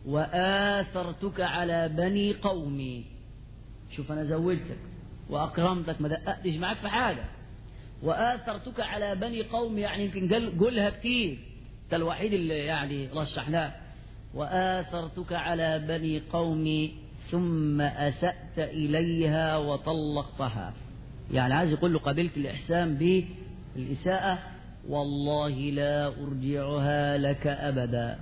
وآثرتك على بني قومي. شوف أنا زودتك وأكرمتك، ما دققتش معاك في حاجة. وآثرتك على بني قومي يعني يمكن قال قولها كتير، أنت الوحيد اللي يعني رشحناه. وآثرتك على بني قومي ثم أسأت إليها وطلقتها. يعني عايز يقول له قبلت الإحسان بالإساءة، والله لا أرجعها لك أبدا.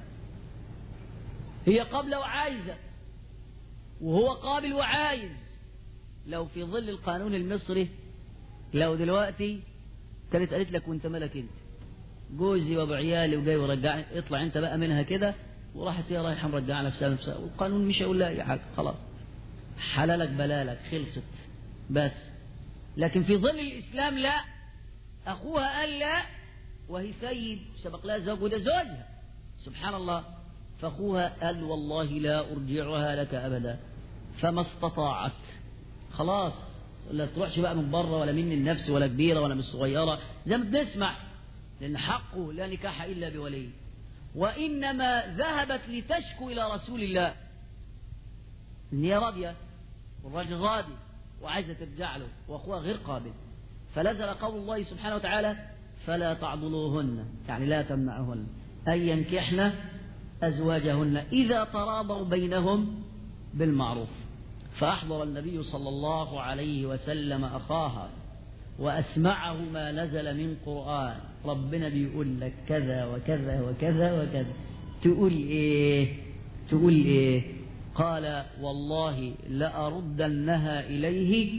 هي قابلة وعايزة وهو قابل وعايز. لو في ظل القانون المصري، لو دلوقتي كانت قالت لك وانت مالك انت، جوزي وبعيالي وجاي ورجعني، اطلع انت بقى منها كده، وراحت هي رايحه مرجعه نفسها نفسها، والقانون مش هيقول لها اي حاجه، خلاص حلالك بلالك خلصت. بس لكن في ظل الاسلام لا، اخوها قال لا وهي ثيب سبق لها زوج وده زوجها، سبحان الله. فاخوها قال والله لا ارجعها لك ابدا، فما استطاعت خلاص، لا تروحش بقى من بره ولا من النفس ولا كبيره ولا من صغيره زي ما بنسمع، لان حقه لا نكاح الا بولي. وانما ذهبت لتشكو الى رسول الله ان هي راضيه والراجل راضي وعايزه ترجع له واخوها غير قابل، فنزل قول الله سبحانه وتعالى فلا تعضلوهن، يعني لا تمنعهن ان ينكحن ازواجهن اذا تراضوا بينهم بالمعروف. فأحضر النبي صلى الله عليه وسلم أخاها وأسمعه ما نزل من قرآن، ربنا بيقول لك كذا وكذا وكذا وكذا، تقول إيه تقول إيه؟ قال والله لأردنها إليه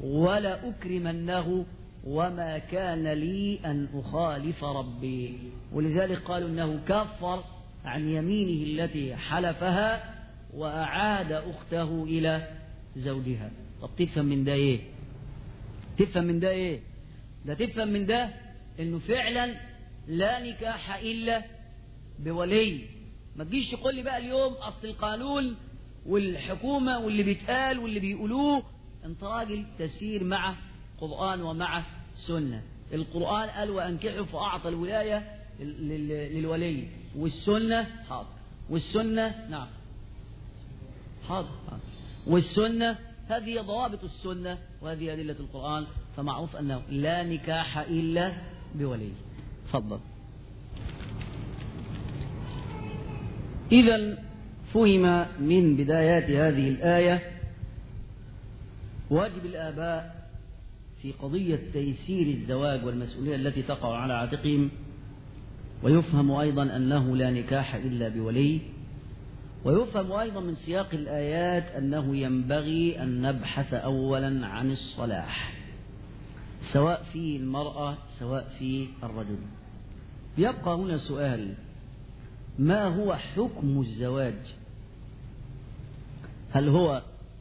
ولأكرمنه وما كان لي أن أخالف ربي. ولذلك قالوا إنه كفر عن يمينه التي حلفها وأعاد أخته إلى زوجها. طب تفهم من ده إيه؟ تفهم من ده إيه؟ ده تفهم من ده إنه فعلا لا نكاح إلا بولي. ما تجيش تقول لي بقى اليوم أصل القانون والحكومة واللي بيتقال واللي بيقولوه، أنت راجل تسير مع قرآن ومع سنة. القرآن قال وأنكحوا فأعطى الولاية للولي، والسنة حاضر، والسنة نعم حاضر، والسنة هذه ضوابط السنة وهذه أدلة القرآن، فمعروف أنه لا نكاح إلا بولي. تفضل. إذا فهم من بدايات هذه الآية واجب الآباء في قضية تيسير الزواج والمسؤولية التي تقع على عاتقهم، ويفهم أيضا أنه لا نكاح إلا بولي. ويفهم أيضا من سياق الآيات أنه ينبغي أن نبحث أولا عن الصلاح سواء في المرأة سواء في الرجل. يبقى هنا سؤال: ما هو حكم الزواج؟ هل هو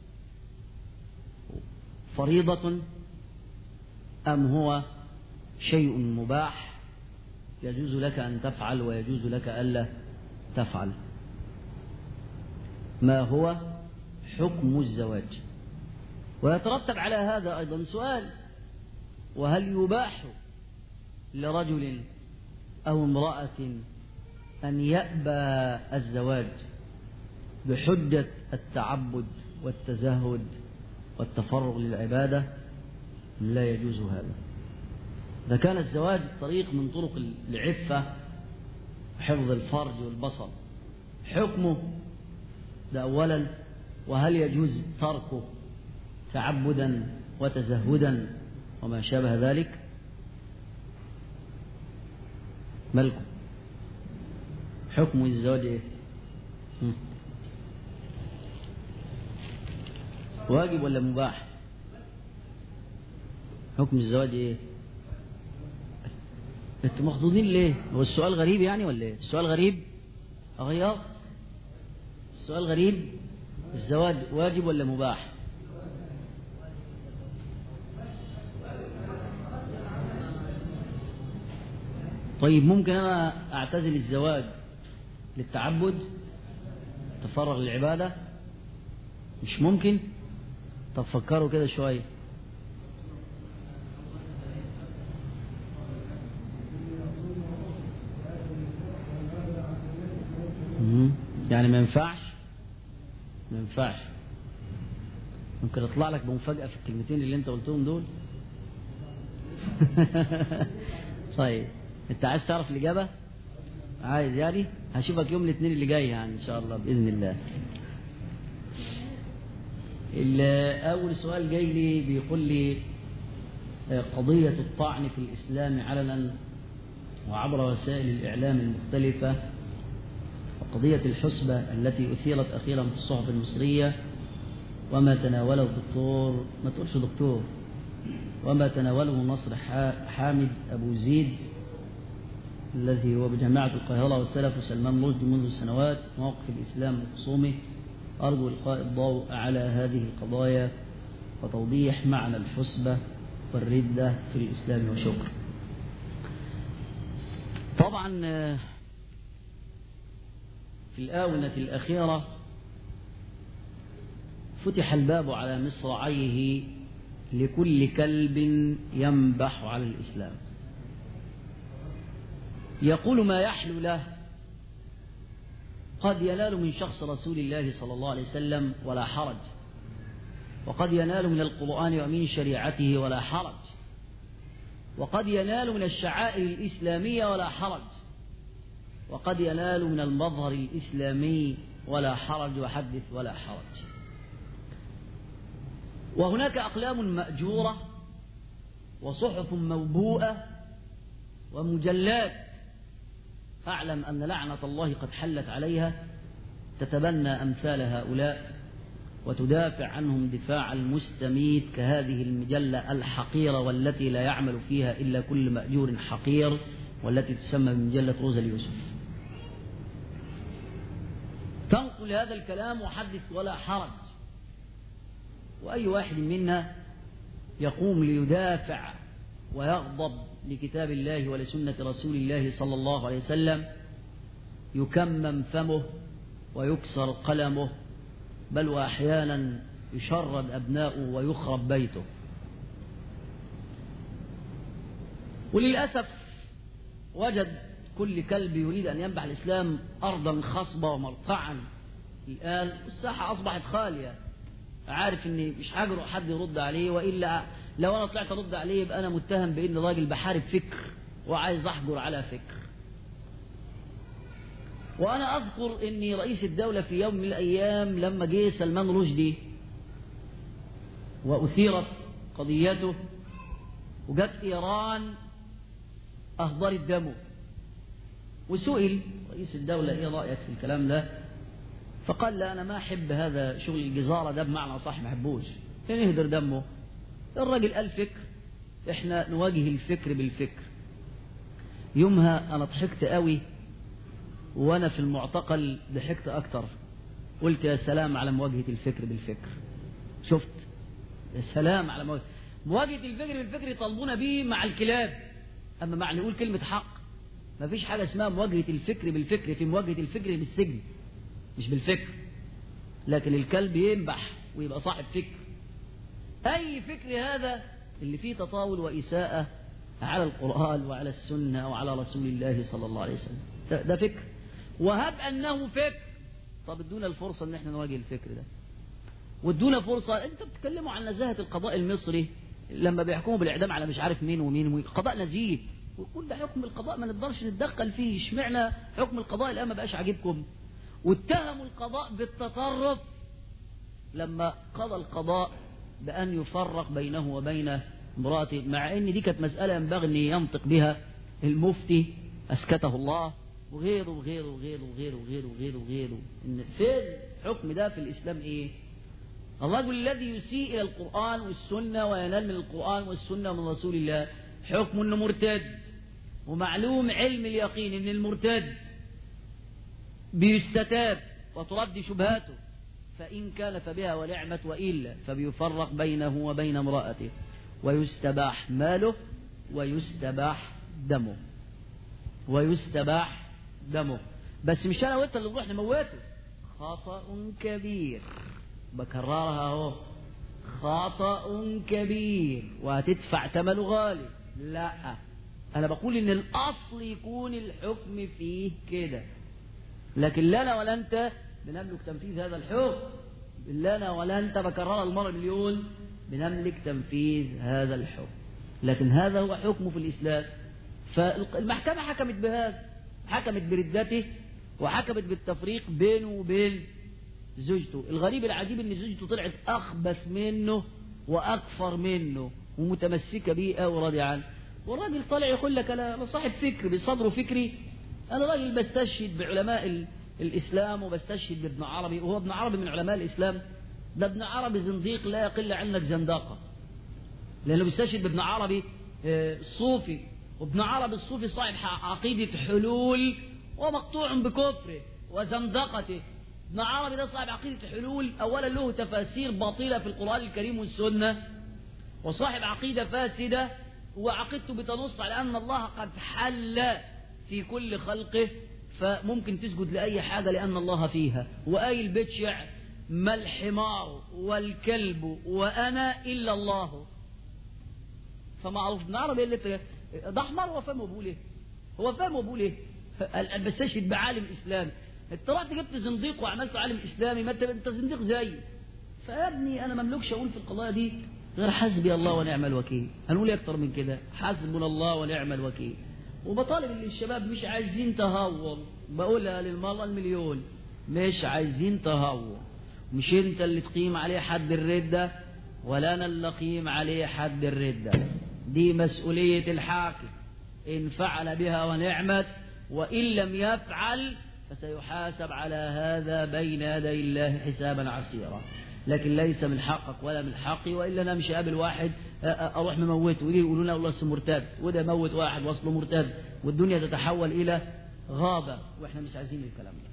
فريضة أم هو شيء مباح يجوز لك أن تفعل ويجوز لك ألا تفعل؟ ما هو حكم الزواج؟ ويترتب على هذا أيضا سؤال: وهل يباح لرجل أو امرأة أن يأبى الزواج بحجة التعبد والتزهد والتفرغ للعبادة؟ لا يجوز هذا. إذا كان الزواج طريق من طرق العفة وحفظ الفرج والبصر، حكمه ده أولا، وهل يجوز تركه تعبدا وتزهدا وما شابه ذلك؟ ملكه حكم الزواج إيه؟ واجب ولا مباح؟ حكم الزواج إيه؟ انتوا مخضوضين ليه؟ هو السؤال غريب يعني ولا ايه؟ السؤال غريب؟ أغير؟ السؤال غريب. الزواج واجب ولا مباح؟ طيب ممكن أنا أعتزل الزواج للتعبد تفرغ للعبادة؟ مش ممكن؟ طب فكروا كده شوية. يعني ما ينفعش؟ ما ينفعش. ممكن اطلع لك بمفاجأة في الكلمتين اللي انت قلتهم دول. طيب انت عايز تعرف الإجابة؟ عايز يعني؟ هشوفك يوم الاثنين اللي جاي يعني ان شاء الله بإذن الله. أول سؤال جاي لي بيقول لي قضية الطعن في الإسلام علنا وعبر وسائل الإعلام المختلفة، وقضية الحسبة التي أثيرت أخيرا في الصحف المصرية، وما تناوله الدكتور، ما تقولش دكتور، وما تناوله نصر حامد أبو زيد الذي هو بجامعة القاهرة والسلف وسلمان رشدي منذ سنوات موقف الإسلام وخصومه. أرجو إلقاء الضوء على هذه القضايا وتوضيح معنى الحسبة والردة في الإسلام وشكر. طبعا في الآونة الأخيرة فتح الباب على مصراعيه لكل كلب ينبح على الإسلام، يقول ما يحلو له، قد ينال من شخص رسول الله صلى الله عليه وسلم ولا حرج، وقد ينال من القرآن ومن شريعته ولا حرج، وقد ينال من الشعائر الإسلامية ولا حرج، وقد ينال من المظهر الإسلامي ولا حرج، وحدث ولا حرج. وهناك أقلام مأجورة وصحف موبوءة ومجلات أعلم أن لعنة الله قد حلت عليها تتبنى أمثال هؤلاء وتدافع عنهم دفاع المستميت كهذه المجلة الحقيرة والتي لا يعمل فيها إلا كل مأجور حقير، والتي تسمى بمجلة روزا اليوسف. تنقل هذا الكلام وحدث ولا حرج، وأي واحد منا يقوم ليدافع ويغضب لكتاب الله ولسنة رسول الله صلى الله عليه وسلم يكمم فمه ويكسر قلمه، بل وأحيانا يشرد أبناؤه ويخرب بيته. وللأسف وجد كل كلب يريد أن ينبح الإسلام أرضا خصبة ومرقعا. الآن الساحة أصبحت خالية، عارف أني مش هجرؤ حد يرد عليه، وإلا لو أنا طلعت أرد عليه يبقى أنا متهم بأن راجل بحارب فكر وعايز أحجر على فكر. وأنا أذكر أن رئيس الدولة في يوم من الأيام لما جه سلمان رشدي وأثيرت قضيته وجت إيران أهدرت دمه، وسئل رئيس الدولة إيه رأيك في الكلام ده؟ فقال لا، أنا ما أحب هذا شغل الجزارة ده، بمعنى صح ما أحبوش، يعني يهدر دمه. الراجل قال فكر، إحنا نواجه الفكر بالفكر. يومها أنا ضحكت قوي، وأنا في المعتقل ضحكت أكتر، قلت يا سلام على مواجهة الفكر بالفكر. شفت؟ يا سلام على مواجهة, مواجهة الفكر بالفكر يطالبون به مع الكلاب، أما مع نقول كلمة حق ما فيش حاجة اسمها مواجهة الفكر بالفكر، في مواجهة الفكر بالسجن مش بالفكر. لكن الكلب ينبح ويبقى صاحب فكر. أي فكر هذا اللي فيه تطاول وإساءة على القرآن وعلى السنة وعلى رسول الله صلى الله عليه وسلم، ده, ده فكر. وهب أنه فكر، طب ادونا الفرصة ان احنا نواجه الفكر ده، وادونا فرصة. انت بتتكلموا عن نزاهة القضاء المصري لما بيحكموا بالإعدام على مش عارف مين ومين ومين، قضاء نزيه، وكل حكم القضاء ما نقدرش نتدخل فيه. اشمعنا حكم القضاء الآن ما بقاش عاجبكم؟ واتهموا القضاء بالتطرف لما قضى القضاء بأن يفرق بينه وبين امرأته، مع ان دي كانت مسألة ينبغي ان ينطق بها المفتي أسكته الله، وغيره وغيره وغيره وغيره وغيره وغيره وغيره. إن فين حكم ده في الإسلام؟ إيه؟ الرجل الذي يسيء إلى القرآن والسنة وينال من القرآن والسنة من رسول الله حكم إنه مرتد، ومعلوم علم اليقين إن المرتد بيستتاب وترد شبهاته، فإن كان فبها ونعمت، وإلا فبيفرق بينه وبين امرأته، ويستباح ماله ويستباح دمه ويستباح دمه. بس مش أنا وأنت اللي نروح نموته، خطأ كبير، بكررها اهو، خطأ كبير وهتدفع ثمنه غالي. لا، أنا بقول إن الأصل يكون الحكم فيه كده، لكن لا أنا ولا أنت بنملك تنفيذ هذا الحكم. لا أنا ولا أنت بكررها المرة مليون بنملك تنفيذ هذا الحكم، لكن هذا هو حكمه في الإسلام. فالمحكمة حكمت بهذا، حكمت بردته وحكمت بالتفريق بينه وبين زوجته. الغريب العجيب ان زوجته طلعت اخبث منه واكفر منه ومتمسكه بيه قوي وراضي عنه، والراجل طالع يقول لك انا صاحب فكر بصدره فكري، انا راجل بستشهد بعلماء الاسلام وبستشهد بابن عربي، وهو ابن عربي من علماء الاسلام؟ ده ابن عربي زنديق لا يقل عنك زندقه، لانه بيستشهد بابن عربي الصوفي، وابن عربي الصوفي صاحب عقيده حلول ومقطوع بكفره وزندقته. ابن عربي ده صاحب عقيدة حلول، أولا له تفاسير باطلة في القرآن الكريم والسنة، وصاحب عقيدة فاسدة، وعقيدته بتنص على أن الله قد حل في كل خلقه، فممكن تسجد لأي حاجة لأن الله فيها، وآي البيت شعر ما الحمار والكلب وأنا إلا الله. فمعروف ابن عربي اللي ده حمار، هو فاهمه بيقول ايه؟ هو فاهمه بيقول ايه؟ بستشهد بعالم إسلامي، انت رحت جبت زنديق وعملته عالم اسلامي، ما انت زنديق زي. فيا ابني انا مملكش اقول في القضايا دي غير حسبي الله ونعم الوكيل. هنقول اكتر من كده؟ حسبنا الله ونعم الوكيل. وبطالب ان الشباب مش عايزين تهور، بقولها للمرة المليون، مش عايزين تهور. مش انت اللي تقيم عليه حد الردة ولا انا اللي اقيم عليه حد الردة، دي مسؤولية الحاكم، ان فعل بها ونعمت، وان لم يفعل فسيحاسب على هذا بين يدي الله حسابا عسيرا. لكن ليس من حقك ولا من حقي، والا انا مش قابل واحد اروح مموته ويجي يقولوا لنا والله اصله مرتد، وده موت واحد واصله مرتد، والدنيا تتحول الى غابه، واحنا مش عايزين الكلام ده.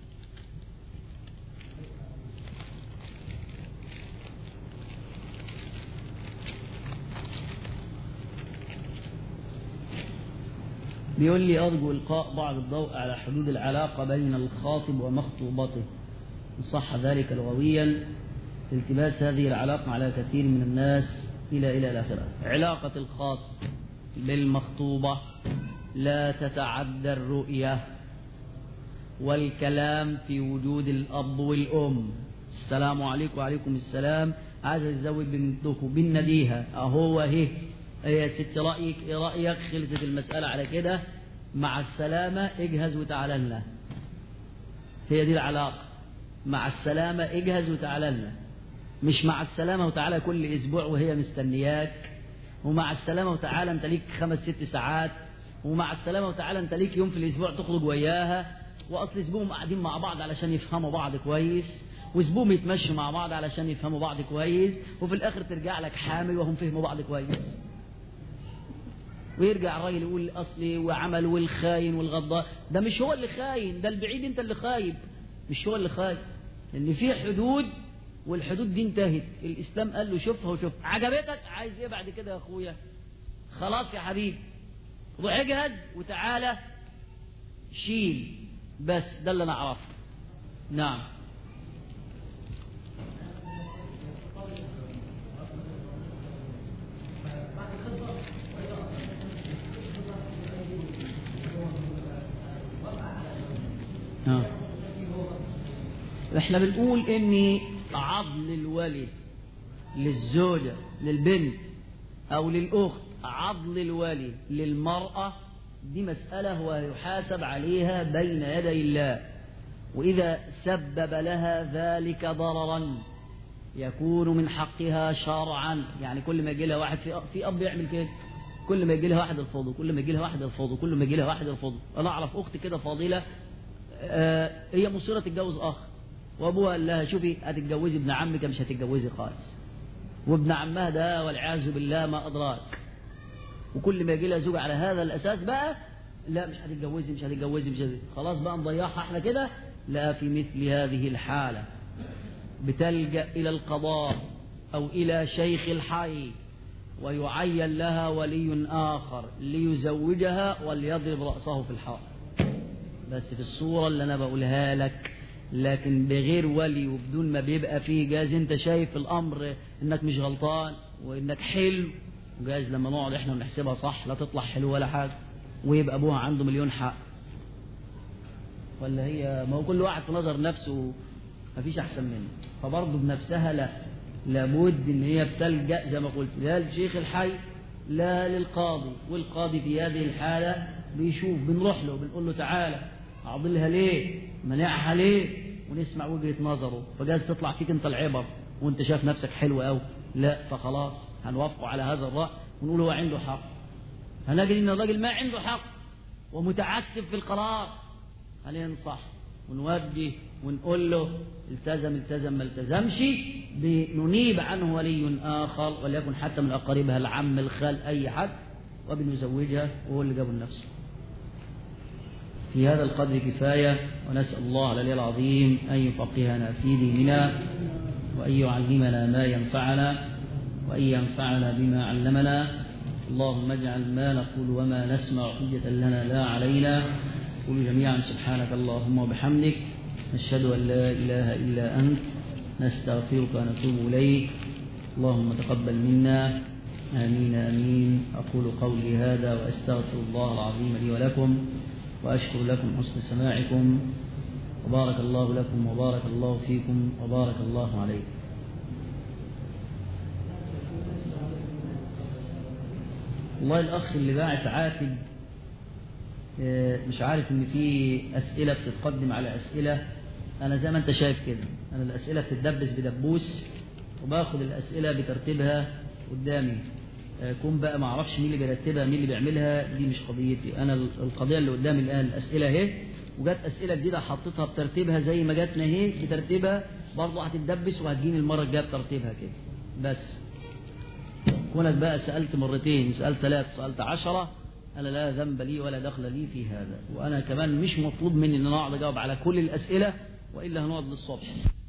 بيقول لي أرجو إلقاء بعض الضوء على حدود العلاقة بين الخاطب ومخطوبته، إن صح ذلك لغويا، التباس هذه العلاقة على كثير من الناس إلى إلى الآخرة. علاقة الخاطب بالمخطوبة لا تتعدى الرؤية والكلام في وجود الأب والأم. السلام عليكم وعليكم السلام، عايز أتزوج بنتكم بالنديها أهو وهي يا ست، رأيك إيه؟ رأيك؟ خلصت المسألة على كده، مع السلامة، اجهز وتعالى لنا. هي دي العلاقة، مع السلامة اجهز وتعالى لنا، مش مع السلامة وتعالى كل أسبوع وهي مستنياك، ومع السلامة وتعالى أنت ليك خمس ست ساعات، ومع السلامة وتعالى أنت ليك يوم في الأسبوع تخرج وياها، وأصل أسبوعهم قاعدين مع بعض علشان يفهموا بعض كويس، وأسبوعهم يتمشوا مع بعض علشان يفهموا بعض كويس، وفي الآخر ترجع لك حامل وهم فهموا بعض كويس، ويرجع الراجل يقول أصلي وعمل والخاين والغضاء. ده مش هو اللي خاين، ده البعيد أنت اللي خايب، مش هو اللي خايب، لأن في حدود والحدود دي انتهت. الإسلام قال له شوفها وشوف عجبتك، عايز إيه بعد كده يا أخويا؟ خلاص يا حبيبي روح اجهز وتعالى شيل، بس ده اللي أنا أعرفه. نعم. آه. احنا بنقول ان عضل الولي للزوجة للبنت او للاخت، عضل الولي للمرأة، دي مسألة هو يحاسب عليها بين يدي الله، واذا سبب لها ذلك ضررا يكون من حقها شرعا. يعني كل ما يجي لها واحد، في في اب يعمل كده، كل ما يجي لها واحد يرفضه، كل ما يجي لها واحد يرفضه، كل ما يجي لها واحد يرفضه. انا اعرف اخت كده فاضله، آه هي مصيرة تتجوز اخ، وابوها قال لها شوفي هتتجوزي ابن عمك مش هتتجوزي خالص، وابن عمها ده والعياذ بالله ما ادراك، وكل ما يجي لها زوج على هذا الاساس بقى لا مش هتتجوزي مش هتتجوزي مش هتتجوزي، خلاص بقى نضيعها احنا كده. لا، في مثل هذه الحالة بتلجأ الى القضاء او الى شيخ الحي، ويعين لها ولي اخر ليزوجها وليضرب رأسه في الحائط، بس في الصورة اللي أنا بقولها لك، لكن بغير ولي وبدون ما بيبقى فيه جاز أنت شايف الأمر إنك مش غلطان وإنك حلو، جاز لما نقعد إحنا ونحسبها صح لا تطلع حلو ولا حاجة، ويبقى أبوها عنده مليون حق. ولا هي ما هو كل واحد في نظر نفسه مفيش أحسن منه. فبرضه بنفسها لا، لابد إن هي بتلجأ زي ما قلت لا للشيخ الحي لا للقاضي، والقاضي في هذه الحالة بيشوف، بنروح له بنقول له تعالى أعضلها ليه، منعها ليه، ونسمع وجهة نظره. فجاز تطلع فيك أنت العبر وأنت شايف نفسك حلو أوي، لا فخلاص هنوافقه على هذا الرأي ونقول هو عنده حق. هنجد إن الراجل ما عنده حق ومتعسف في القرار، هننصح ونوجه ونقول له التزم التزم ما التزمش، بننيب عنه ولي آخر وليكن حتى من أقاربها، العم الخال أي حد، وبنزوجها وهو اللي جابه لنفسه. في هذا القدر كفاية، ونسأل الله العلي العظيم أن يفقهنا في ديننا وأن يعلمنا ما ينفعنا وأن ينفعنا بما علمنا. اللهم اجعل ما نقول وما نسمع حجة لنا لا علينا. قولوا جميعا سبحانك اللهم وبحمدك، نشهد أن لا إله إلا أنت، نستغفرك ونتوب إليك. اللهم تقبل منا، آمين آمين. أقول قولي هذا وأستغفر الله العظيم لي ولكم، وأشكر لكم حسن سماعكم، وبارك الله لكم وبارك الله فيكم وبارك الله عليكم. والله الأخ اللي باعت عاتب مش عارف إن في أسئلة بتتقدم على أسئلة. أنا زي ما أنت شايف كده، أنا الأسئلة بتدبس بدبوس وباخد الأسئلة بترتيبها قدامي. كون بقى ما اعرفش مين اللي بيرتبها مين اللي بيعملها، دي مش قضيتي. انا القضيه اللي قدامي الان الاسئله اهي، وجات اسئله جديده حطيتها بترتيبها زي ما جاتنا اهي بترتيبها، برضه هتتدبس وهتجيني المره الجايه بترتيبها كده. بس كونك بقى سالت مرتين، سالت ثلاث، سالت عشرة، انا لا ذنب لي ولا دخل لي في هذا. وانا كمان مش مطلوب مني ان انا اقعد اجاوب على كل الاسئله، والا هنقعد للصبح.